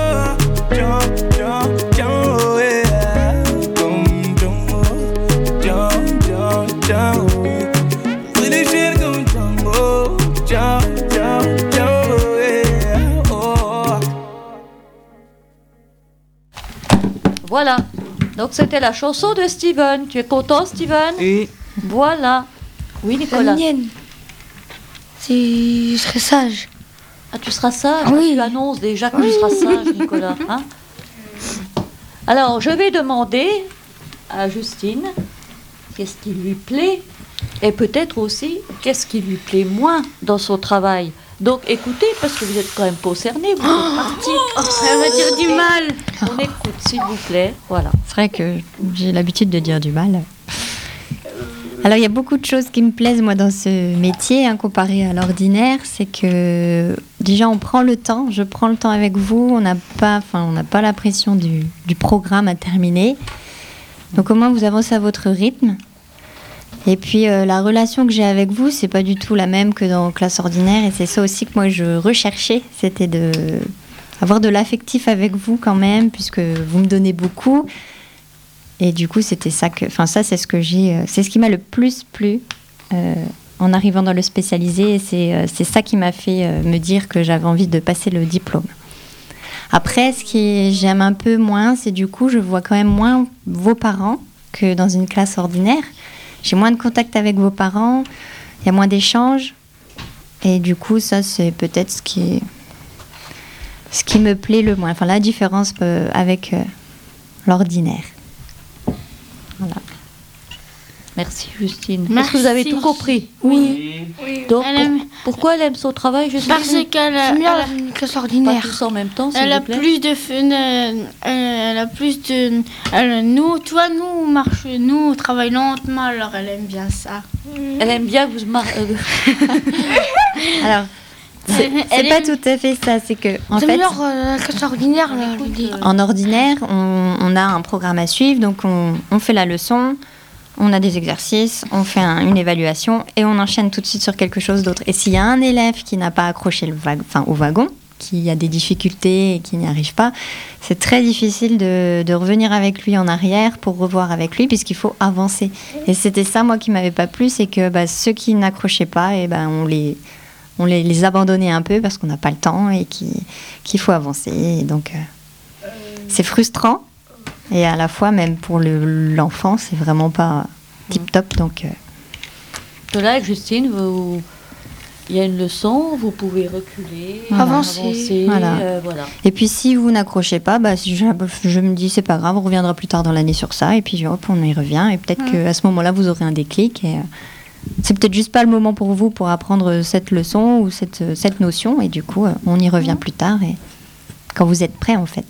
Django, yeah. Comme Django, Django. Je briserai les chaînes comme Django, Django, yeah. Oh. Voilà. Donc c'était la chanson de Steven. Tu es content, Steven? Et voilà. Oui, Nicolas. La mienne, je serai sage. Ah, tu seras sage? Oui. Tu annonces déjà que tu seras sage, Nicolas. Hein? Alors, je vais demander à Justine qu'est-ce qui lui plaît et peut-être aussi qu'est-ce qui lui plaît moins dans son travail. Donc, écoutez, parce que vous êtes quand même concernés, vous êtes partis. Oh, ça va dire du mal. On écoute, s'il vous plaît. Voilà. C'est vrai que j'ai l'habitude de dire du mal. Alors, il y a beaucoup de choses qui me plaisent, moi, dans ce métier, hein, comparé à l'ordinaire. C'est que, déjà, on prend le temps. Je prends le temps avec vous. On n'a pas la pression du programme à terminer. Donc, au moins, vous avancez à votre rythme. Et puis, la relation que j'ai avec vous, c'est pas du tout la même que dans classe ordinaire. Et c'est ça aussi que moi, je recherchais. C'était avoir de l'affectif avec vous quand même, puisque vous me donnez beaucoup. Et du coup, c'était ça ça, c'est ce que c'est ce qui m'a le plus plu en arrivant dans le spécialisé. Et c'est ça qui m'a fait me dire que j'avais envie de passer le diplôme. Après, ce que j'aime un peu moins, c'est du coup, je vois quand même moins vos parents que dans une classe ordinaire. J'ai moins de contact avec vos parents, il y a moins d'échanges. Et du coup, ça, c'est peut-être ce qui me plaît le moins. Enfin, la différence avec l'ordinaire. Voilà. Merci Justine. Merci. Est-ce que vous avez tout compris? Oui. Donc, Elle aime- pourquoi elle aime son travail, Justine? Parce qu'elle a, C'est mieux elle a- une classe Pas ordinaire. tous en même temps, s'il elle a vous plaît. plus de fun. Elle a plus de. Nous, on travaille lentement, alors elle aime bien ça. Elle aime bien que vous Alors, c'est pas tout à fait ça. C'est que, en C'est fait, meilleur la classe ordinaire. Là, je dis. en ordinaire, on a un programme à suivre. Donc, on fait la leçon, on a des exercices, on fait une évaluation et on enchaîne tout de suite sur quelque chose d'autre. Et s'il y a un élève qui n'a pas accroché au wagon, qui a des difficultés et qui n'y arrive pas, c'est très difficile de revenir avec lui en arrière pour revoir avec lui puisqu'il faut avancer. Et c'était ça, moi, qui m'avait pas plu, c'est que ceux qui n'accrochaient pas, on les abandonnait un peu parce qu'on n'a pas le temps et qu'il faut avancer. Et donc, c'est frustrant. Et à la fois, même pour l'enfant, c'est vraiment pas tip-top. Donc, Là, avec Justine, il y a une leçon, vous pouvez reculer, Avancer. Voilà. voilà. Et puis, si vous n'accrochez pas, je me dis, c'est pas grave, on reviendra plus tard dans l'année sur ça. Et puis, hop, on y revient. Et peut-être qu'à ce moment-là, vous aurez un déclic. Et c'est peut-être juste pas le moment pour vous pour apprendre cette leçon ou cette notion. Et du coup, on y revient plus tard. Et quand vous êtes prêt, en fait.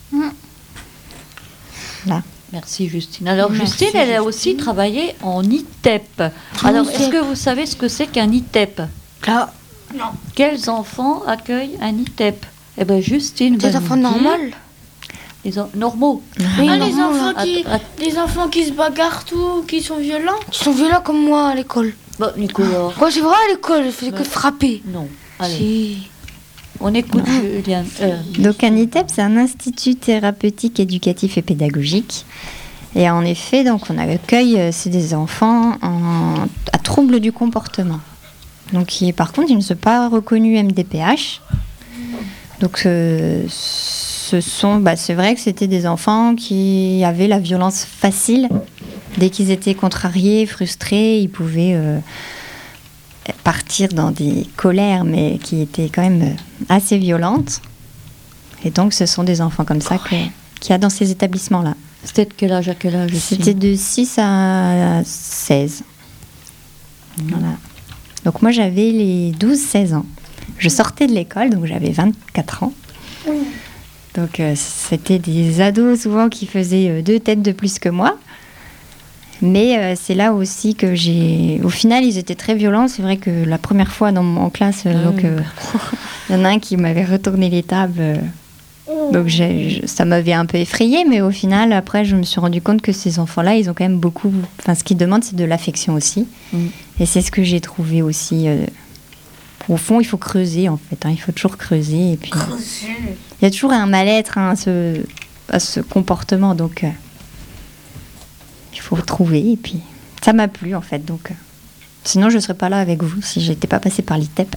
Là. Merci Justine. Alors Merci, Justine, elle a aussi travaillé en ITEP. Alors, est-ce que vous savez ce que c'est qu'un ITEP? Là, Quels enfants accueillent un ITEP? Eh bien, Justine va des nous enfants dire normaux. Normaux. Oui, les normaux, enfants là. les enfants qui se bagarrent tout, qui sont violents. Qui sont violents comme moi à l'école. Bon, Nicolas. Moi, c'est vrai à l'école, je faisais que frapper. Non. Allez, Si. on écoute Juliane. Donc un ITEP, c'est un institut thérapeutique, éducatif et pédagogique. Et en effet, donc on accueille des enfants à troubles du comportement. Donc par contre, ils ne sont pas reconnus MDPH. Donc c'est vrai que c'était des enfants qui avaient la violence facile. Dès qu'ils étaient contrariés, frustrés, ils pouvaient partir dans des colères, mais qui étaient quand même assez violentes. Et donc, ce sont des enfants comme ça qu'il y a dans ces établissements-là. C'était de quel âge à quel âge? C'était de 6 à 16. Voilà. Donc, moi, j'avais les 12-16 ans. Je sortais de l'école, donc j'avais 24 ans. Donc, c'était des ados souvent qui faisaient 2 têtes de plus que moi. Mais c'est là aussi que au final, ils étaient très violents. C'est vrai que la première fois en classe, il y en a un qui m'avait retourné les tables. Donc ça m'avait un peu effrayée. Mais au final, après, je me suis rendu compte que ces enfants-là, ils ont quand même beaucoup... Enfin, ce qu'ils demandent, c'est de l'affection aussi. Et c'est ce que j'ai trouvé aussi... Au fond, il faut creuser, en fait. Il faut toujours creuser. Et puis, il y a toujours un mal-être à ce comportement. Donc... il faut trouver, et puis ça m'a plu en fait, donc sinon je ne serais pas là avec vous si j'étais pas passée par l'ITEP.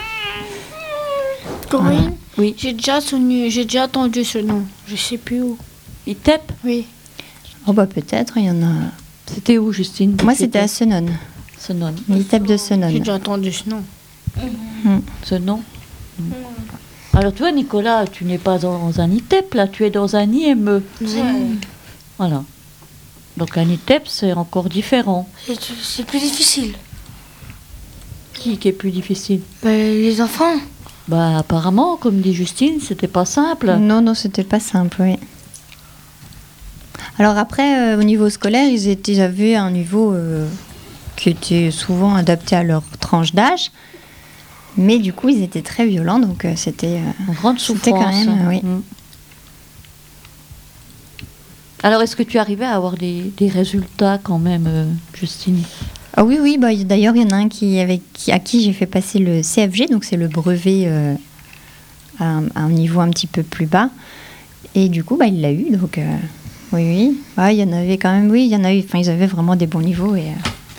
Corinne, Oui. j'ai déjà entendu ce nom. Je sais plus où. ITEP? Oui. Oh bah peut-être, il y en a. C'était où, Justine? Moi c'était à Senon, Senon. l'ITEP de Senon. J'ai déjà entendu ce nom. Ce nom? Alors toi, Nicolas, tu n'es pas dans un ITEP, là, tu es dans un IME. Voilà. Donc un ITEP, c'est encore différent. C'est plus difficile. Qui est plus difficile? Les enfants. Bah apparemment, comme dit Justine, c'était pas simple. Non, c'était pas simple, oui. Alors après, au niveau scolaire, ils avaient un niveau qui était souvent adapté à leur tranche d'âge. Mais du coup, ils étaient très violents, donc c'était... En grande souffrance. C'était quand même, oui. Alors, est-ce que tu arrivais à avoir des résultats quand même, Justine? Ah oui, d'ailleurs, il y en a un à qui j'ai fait passer le CFG, donc c'est le brevet à un niveau un petit peu plus bas. Et du coup, il l'a eu, donc oui. Il y en avait quand même, oui, il y en a eu, enfin, ils avaient vraiment des bons niveaux. Et,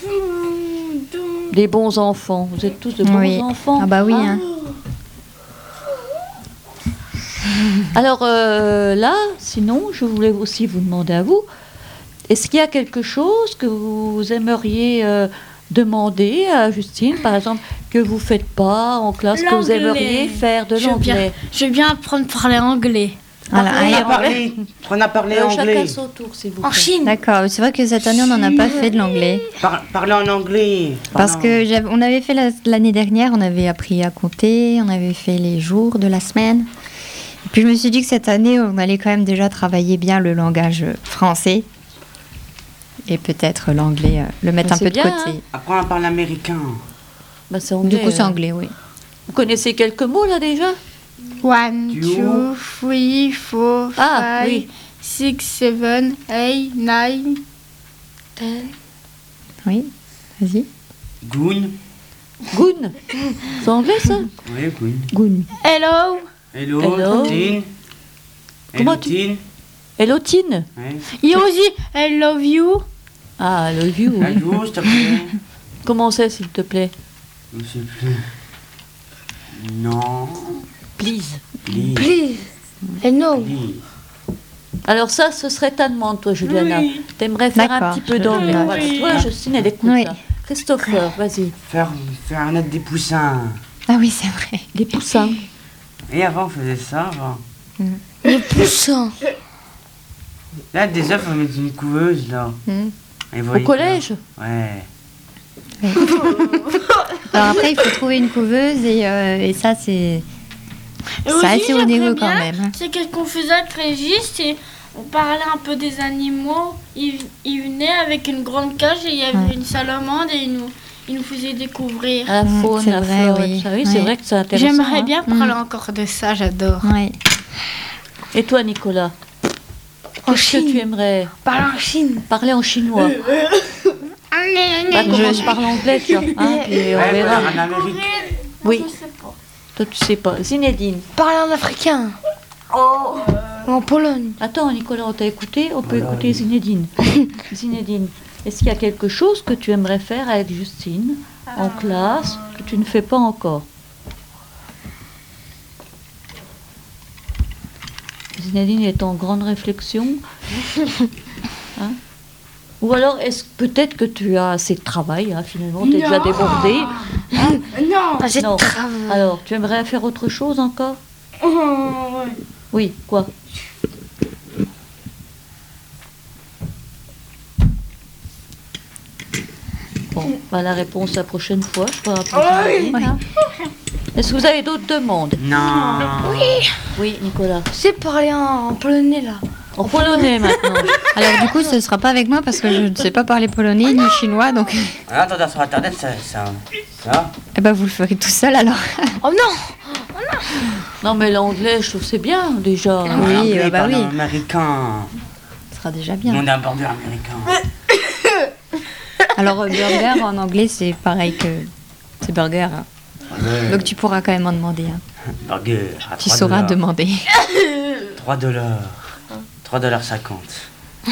Des bons enfants, vous êtes tous de bons enfants. Ah bah oui, hein. Alors là, sinon, je voulais aussi vous demander à vous, est-ce qu'il y a quelque chose que vous aimeriez demander à Justine, par exemple, que vous ne faites pas en classe, que vous aimeriez faire de l'anglais? Je veux bien apprendre à parler anglais. Voilà, On a parlé anglais. Chacun son tour, s'il vous plaît. En Chine. d'accord, c'est vrai que cette année, on n'en a pas fait de l'anglais. Parler en anglais. Parce que on avait fait l'année dernière, on avait appris à compter, on avait fait les jours de la semaine. Et puis je me suis dit que cette année, on allait quand même déjà travailler bien le langage français. Et peut-être l'anglais, le mettre un peu de côté. Apprendre à parler américain. Bah, c'est anglais. Du coup, c'est anglais, oui. Vous connaissez quelques mots là déjà? 1, 2, 3, 4, 5, oui. 6, 7, 8, 9, 10. Oui, vas-y. Goon. Goon. C'est anglais ça? Oui, goon. Goon. Hello. Hello, Tin. Comment Hello, Tin. Hello Tine. Ouais. You aussi, I love you. Ah, le view. Oui. Allô, s'il te plaît. Comment c'est, s'il te plaît? Je sais plus. Non. Please. Please. Please. Hello. Please. Alors ça, ce serait ta demande, toi, Juliana. Oui. T'aimerais faire un D'accord, petit peu je d'anglais. note. Voilà. Tu vois, Justine, elle écoute Oui. ça. Christopher, vas-y. Faire naître des poussins. Ah oui, c'est vrai. Des poussins. Et avant, on faisait ça, avant. Les poussins. Là, des œufs, on met une couveuse, là. Et vous Au voyez collège? que- Ouais. Alors après, il faut trouver une couveuse et ça, c'est assez onéreux quand même. Hein. C'est qu'est-ce qu'on faisait avec Régis, et on parlait un peu des animaux. Il venait avec une grande cage et il y avait une salamandre et il nous faisait découvrir. La faune, c'est la vrai, flore, oui. et tout ça. Oui, Ouais. c'est vrai que c'est intéressant. J'aimerais hein. bien parler encore de ça, j'adore. Ouais. Et toi, Nicolas? En Qu'est-ce que Chine. tu aimerais Parler en Chine. parler en chinois? Bah, commence par l'anglais, tu vois. Hein, puis on Ouais, verra. en Amérique. Oui. Toi, tu sais pas. Zinedine. Parler en africain. En Pologne. Attends, Nicolas, on t'a écouté. On peut écouter Zinedine. Zinedine, est-ce qu'il y a quelque chose que tu aimerais faire avec Justine en classe que tu ne fais pas encore? Zinedine est en grande réflexion. Hein? Ou alors, est-ce peut-être que tu as assez de travail, hein, finalement, tu es déjà débordé. Hein? Non, j'ai Non. de travail. Alors, tu aimerais faire autre chose encore? Oui, quoi? Bon, bah, la réponse la prochaine fois, je pourrai appeler. Hein? Est-ce que vous avez d'autres demandes? Non. Oui, Nicolas. C'est parler en polonais là. En polonais maintenant. Alors du coup, ce ne sera pas avec moi parce que je ne sais pas parler polonais ni chinois, donc Attendez, sur Internet, ça. eh ben, vous le ferez tout seul alors. Oh non. Non, mais l'anglais, je trouve que c'est bien déjà. Oui, Anglais, bah parler oui. américain. Ce sera déjà Le bien. monde a un burger américain. Alors burger en anglais, c'est pareil que c'est burger. Hein. Donc tu pourras quand même en demander. Hein. Burger. À Tu 3 sauras $. demander. $3. $3,50.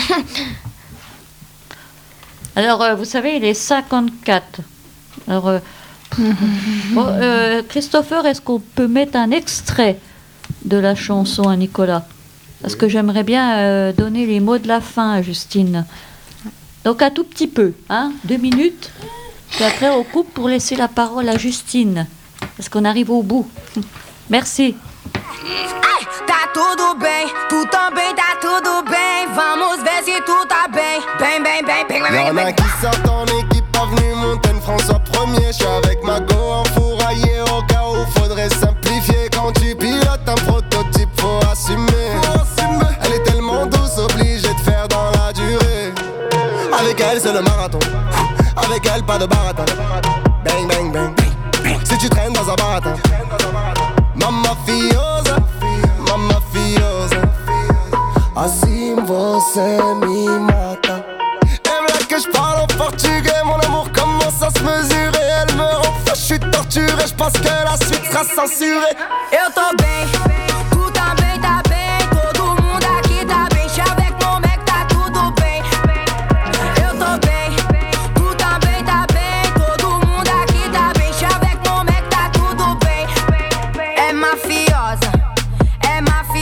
Alors, vous savez, il est 54. Alors, Christopher, est-ce qu'on peut mettre un extrait de la chanson à Nicolas? Parce que j'aimerais bien donner les mots de la fin à Justine. Donc, un tout petit peu, hein, 2 minutes. Puis après, on coupe pour laisser la parole à Justine. Parce qu'on arrive au bout. Merci. Tá tudo bem, tu também tá tudo bem. Vamos ver se tu tá bem. Bem, bem, bem, bem, bem, Y'en a bem. qui sortent en équipe, pas venu Montaigne, François premier. Je suis avec Mago enfouraillé au cas où faudrait simplifier. Quand tu pilotes un prototype, faut assumer. Elle est tellement douce, obligée de faire dans la durée. Avec elle, c'est le marathon. Avec elle, pas de baratin. Bang, bang, bang. Si tu traînes dans un baratin. Mamma fiosa, mamma fiosa. Assim você me mata. Et voilà que je parle en portugais. Mon amour commence à se mesurer. Elle me rend fou, je suis torturé. Je pense que la suite sera censurée. Eu tô bem, tu também tá bem. Todo mundo aqui tá bem. Chá avec mon mec, tá tudo bem. Eu tô bem, tu também tá bem. Todo mundo aqui tá bem. Chá avec mon mec, tá tudo bem. É mafiosa, é mafiosa.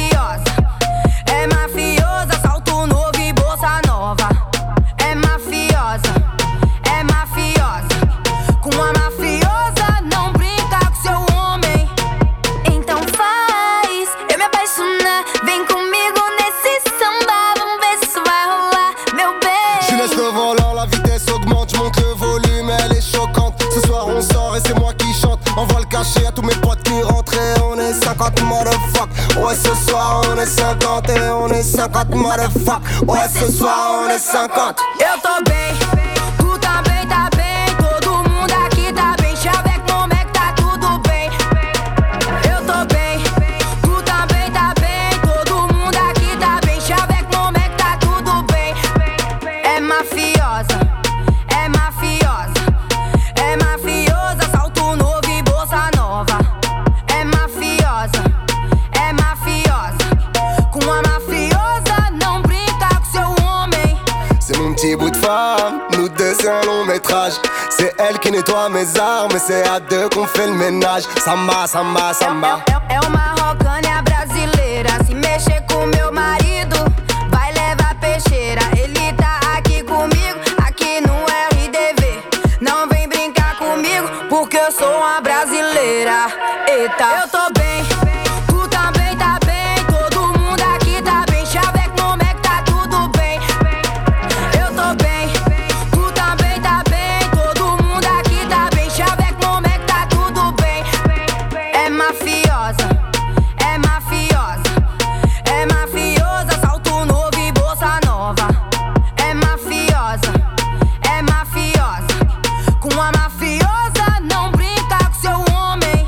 et on est 50 motherfuck. Ouais, ce soir on est 50. Eu tô bem, tu também tá bem. Todo mundo aqui tá bem. Chá avec mon mec, tá tudo bem. Eu tô bem, tu também tá bem. Todo mundo aqui tá bem. Chá avec mon mec, tá tudo bem. É mafiosa, é mafiosa. É mafiosa, salto novo e bolsa nova. É mafiosa, é mafiosa. Com a mafiosa não brinca com seu homem. C'est mon petit bout de femme, nous deux c'est un long métrage. C'est elle qui nettoie mes armes et c'est à deux qu'on fait le ménage. Samba, samba, samba. É uma rocânia brasileira. Se mexer com meu marido, vai levar peixeira. Ele tá aqui comigo, aqui no RDV. Não vem brincar comigo, porque eu sou uma brasileira. Eita, eu tô bem, tu também tá bem. Todo mundo aqui tá bem. Chá avec mon mec, tá tudo bem. Eu tô bem, tu também tá bem. Todo mundo aqui tá bem. Chá avec mon mec, tá tudo bem. É mafiosa, é mafiosa. É mafiosa, salto novo e bolsa nova. É mafiosa, é mafiosa. Com a mafiosa não brinca com seu homem.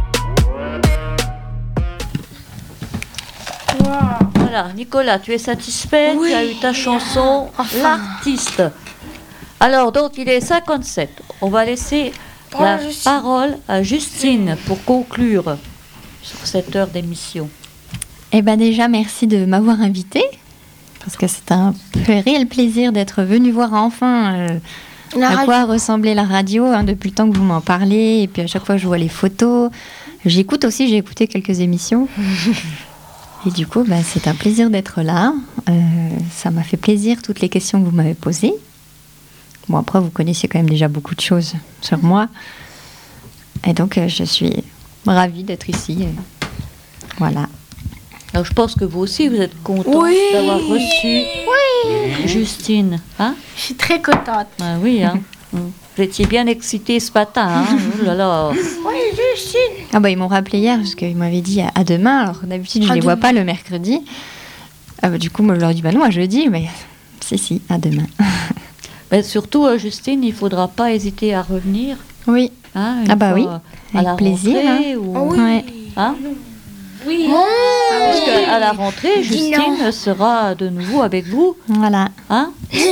Voilà, Nicolas, tu es satisfait? Tu as eu ta chanson, l'artiste. Alors, donc, il est 57. On va laisser la parole à Justine pour conclure sur cette heure d'émission. Eh ben déjà, merci de m'avoir invitée, parce que c'est un réel plaisir d'être venue voir enfin à quoi ressemblait la radio, hein, depuis le temps que vous m'en parlez, et puis à chaque fois que je vois les photos. J'écoute aussi, j'ai écouté quelques émissions. Et du coup, ben, c'est un plaisir d'être là. Ça m'a fait plaisir, toutes les questions que vous m'avez posées. Bon, après, vous connaissez quand même déjà beaucoup de choses sur moi. Et donc, je suis ravie d'être ici. Voilà. Alors, je pense que vous aussi, vous êtes content d'avoir reçu Justine. Hein? Je suis très contente. Ah oui, hein. Vous étiez bien excitée ce matin. Hein? Oh là là. Oui, Justine. Ah bah, ils m'ont rappelé hier, parce qu'ils m'avaient dit à demain. Alors, d'habitude, je ne les vois pas le mercredi. Ah bah, du coup, moi, je leur dis, bah non, à jeudi. Mais si, à demain. Mais surtout, Justine, il ne faudra pas hésiter à revenir. Oui. Hein, ah bah oui, à la avec plaisir. rentrée, Hein. Ou... Oh oui. Ouais. Hein? Oui. Parce qu'à la rentrée, Justine sera de nouveau avec vous. Voilà. Hein?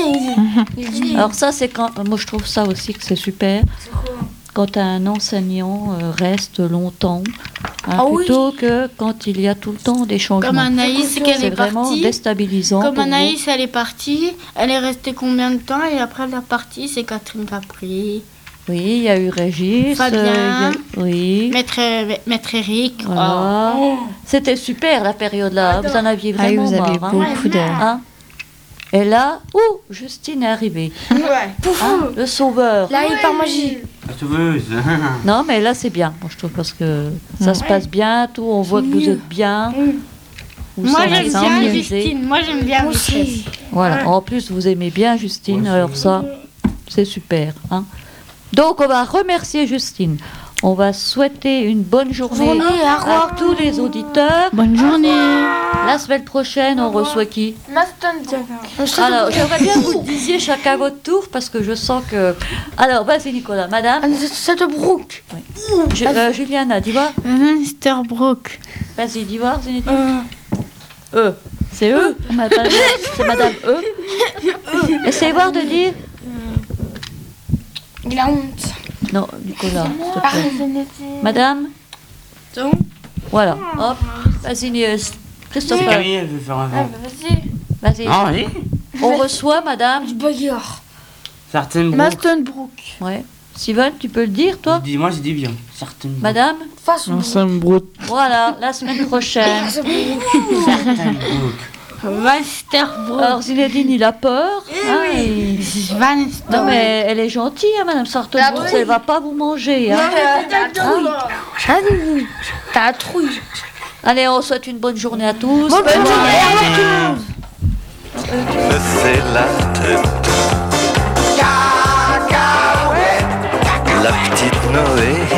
Alors ça, c'est quand... Moi, je trouve ça aussi que c'est super. Quand un enseignant reste longtemps, hein, plutôt que quand il y a tout le temps des changements. Comme Anaïs, qu'elle est vraiment partie. Déstabilisant. Comme pour Anaïs, vous. elle est partie. Elle est restée combien de temps? Et après, elle est partie, c'est Catherine qui a pris. Oui, il y a eu Régis. Fabien. Oui. Maître Eric. Voilà. Oh. C'était super la période-là. Vous en aviez vraiment vous avez marre. beaucoup de... Hein? Et là, Justine est arrivée. Hein, le sauveur. Là, il part magie. La sauveuse. Non, mais là, c'est bien, moi, je trouve, parce que ça se passe bien, tout. On voit que vous êtes bien. Vous Moi, sentez j'aime bien sécurisé. Justine. Moi, j'aime bien Justine. Voilà. En plus, vous aimez bien Justine, alors ça, c'est super. Hein. Donc, on va remercier Justine. On va souhaiter une bonne journée à tous les auditeurs. Bonne journée. La semaine prochaine, on reçoit qui? Maston. Alors, j'aimerais bien que vous le disiez chacun à votre tour, parce que je sens que... Alors, vas-y, Nicolas. Madame? Setebroek. Juliana, dis voir. Winterbrook. Vas-y, dis voir, Zinedine. C'est eux? Madame, c'est Madame E. Essayez voir de dire. Il a honte. Non, Nicolas, s'il te plaît. Madame? Voilà, hop. Vas-y, Christophe. Camille, elle veut faire un vent. Vas-y. Ah oui. On reçoit Madame. Bagarre. Certaines brocs. Mastonbrook. Ouais. Steven, tu peux le dire, toi? Moi, je dis bien. Certaines brocs. Madame? Voilà, la semaine prochaine. Certaines brocs. Winterbrook. Alors, Zinedine, il a peur. Non, mais elle est gentille, hein, Madame Sartebrook. Elle ne va pas vous manger. Hein. T'as trouille. Allez, on souhaite une bonne journée à tous. Bonne journée à tout le monde. C'est la tête. La petite Noé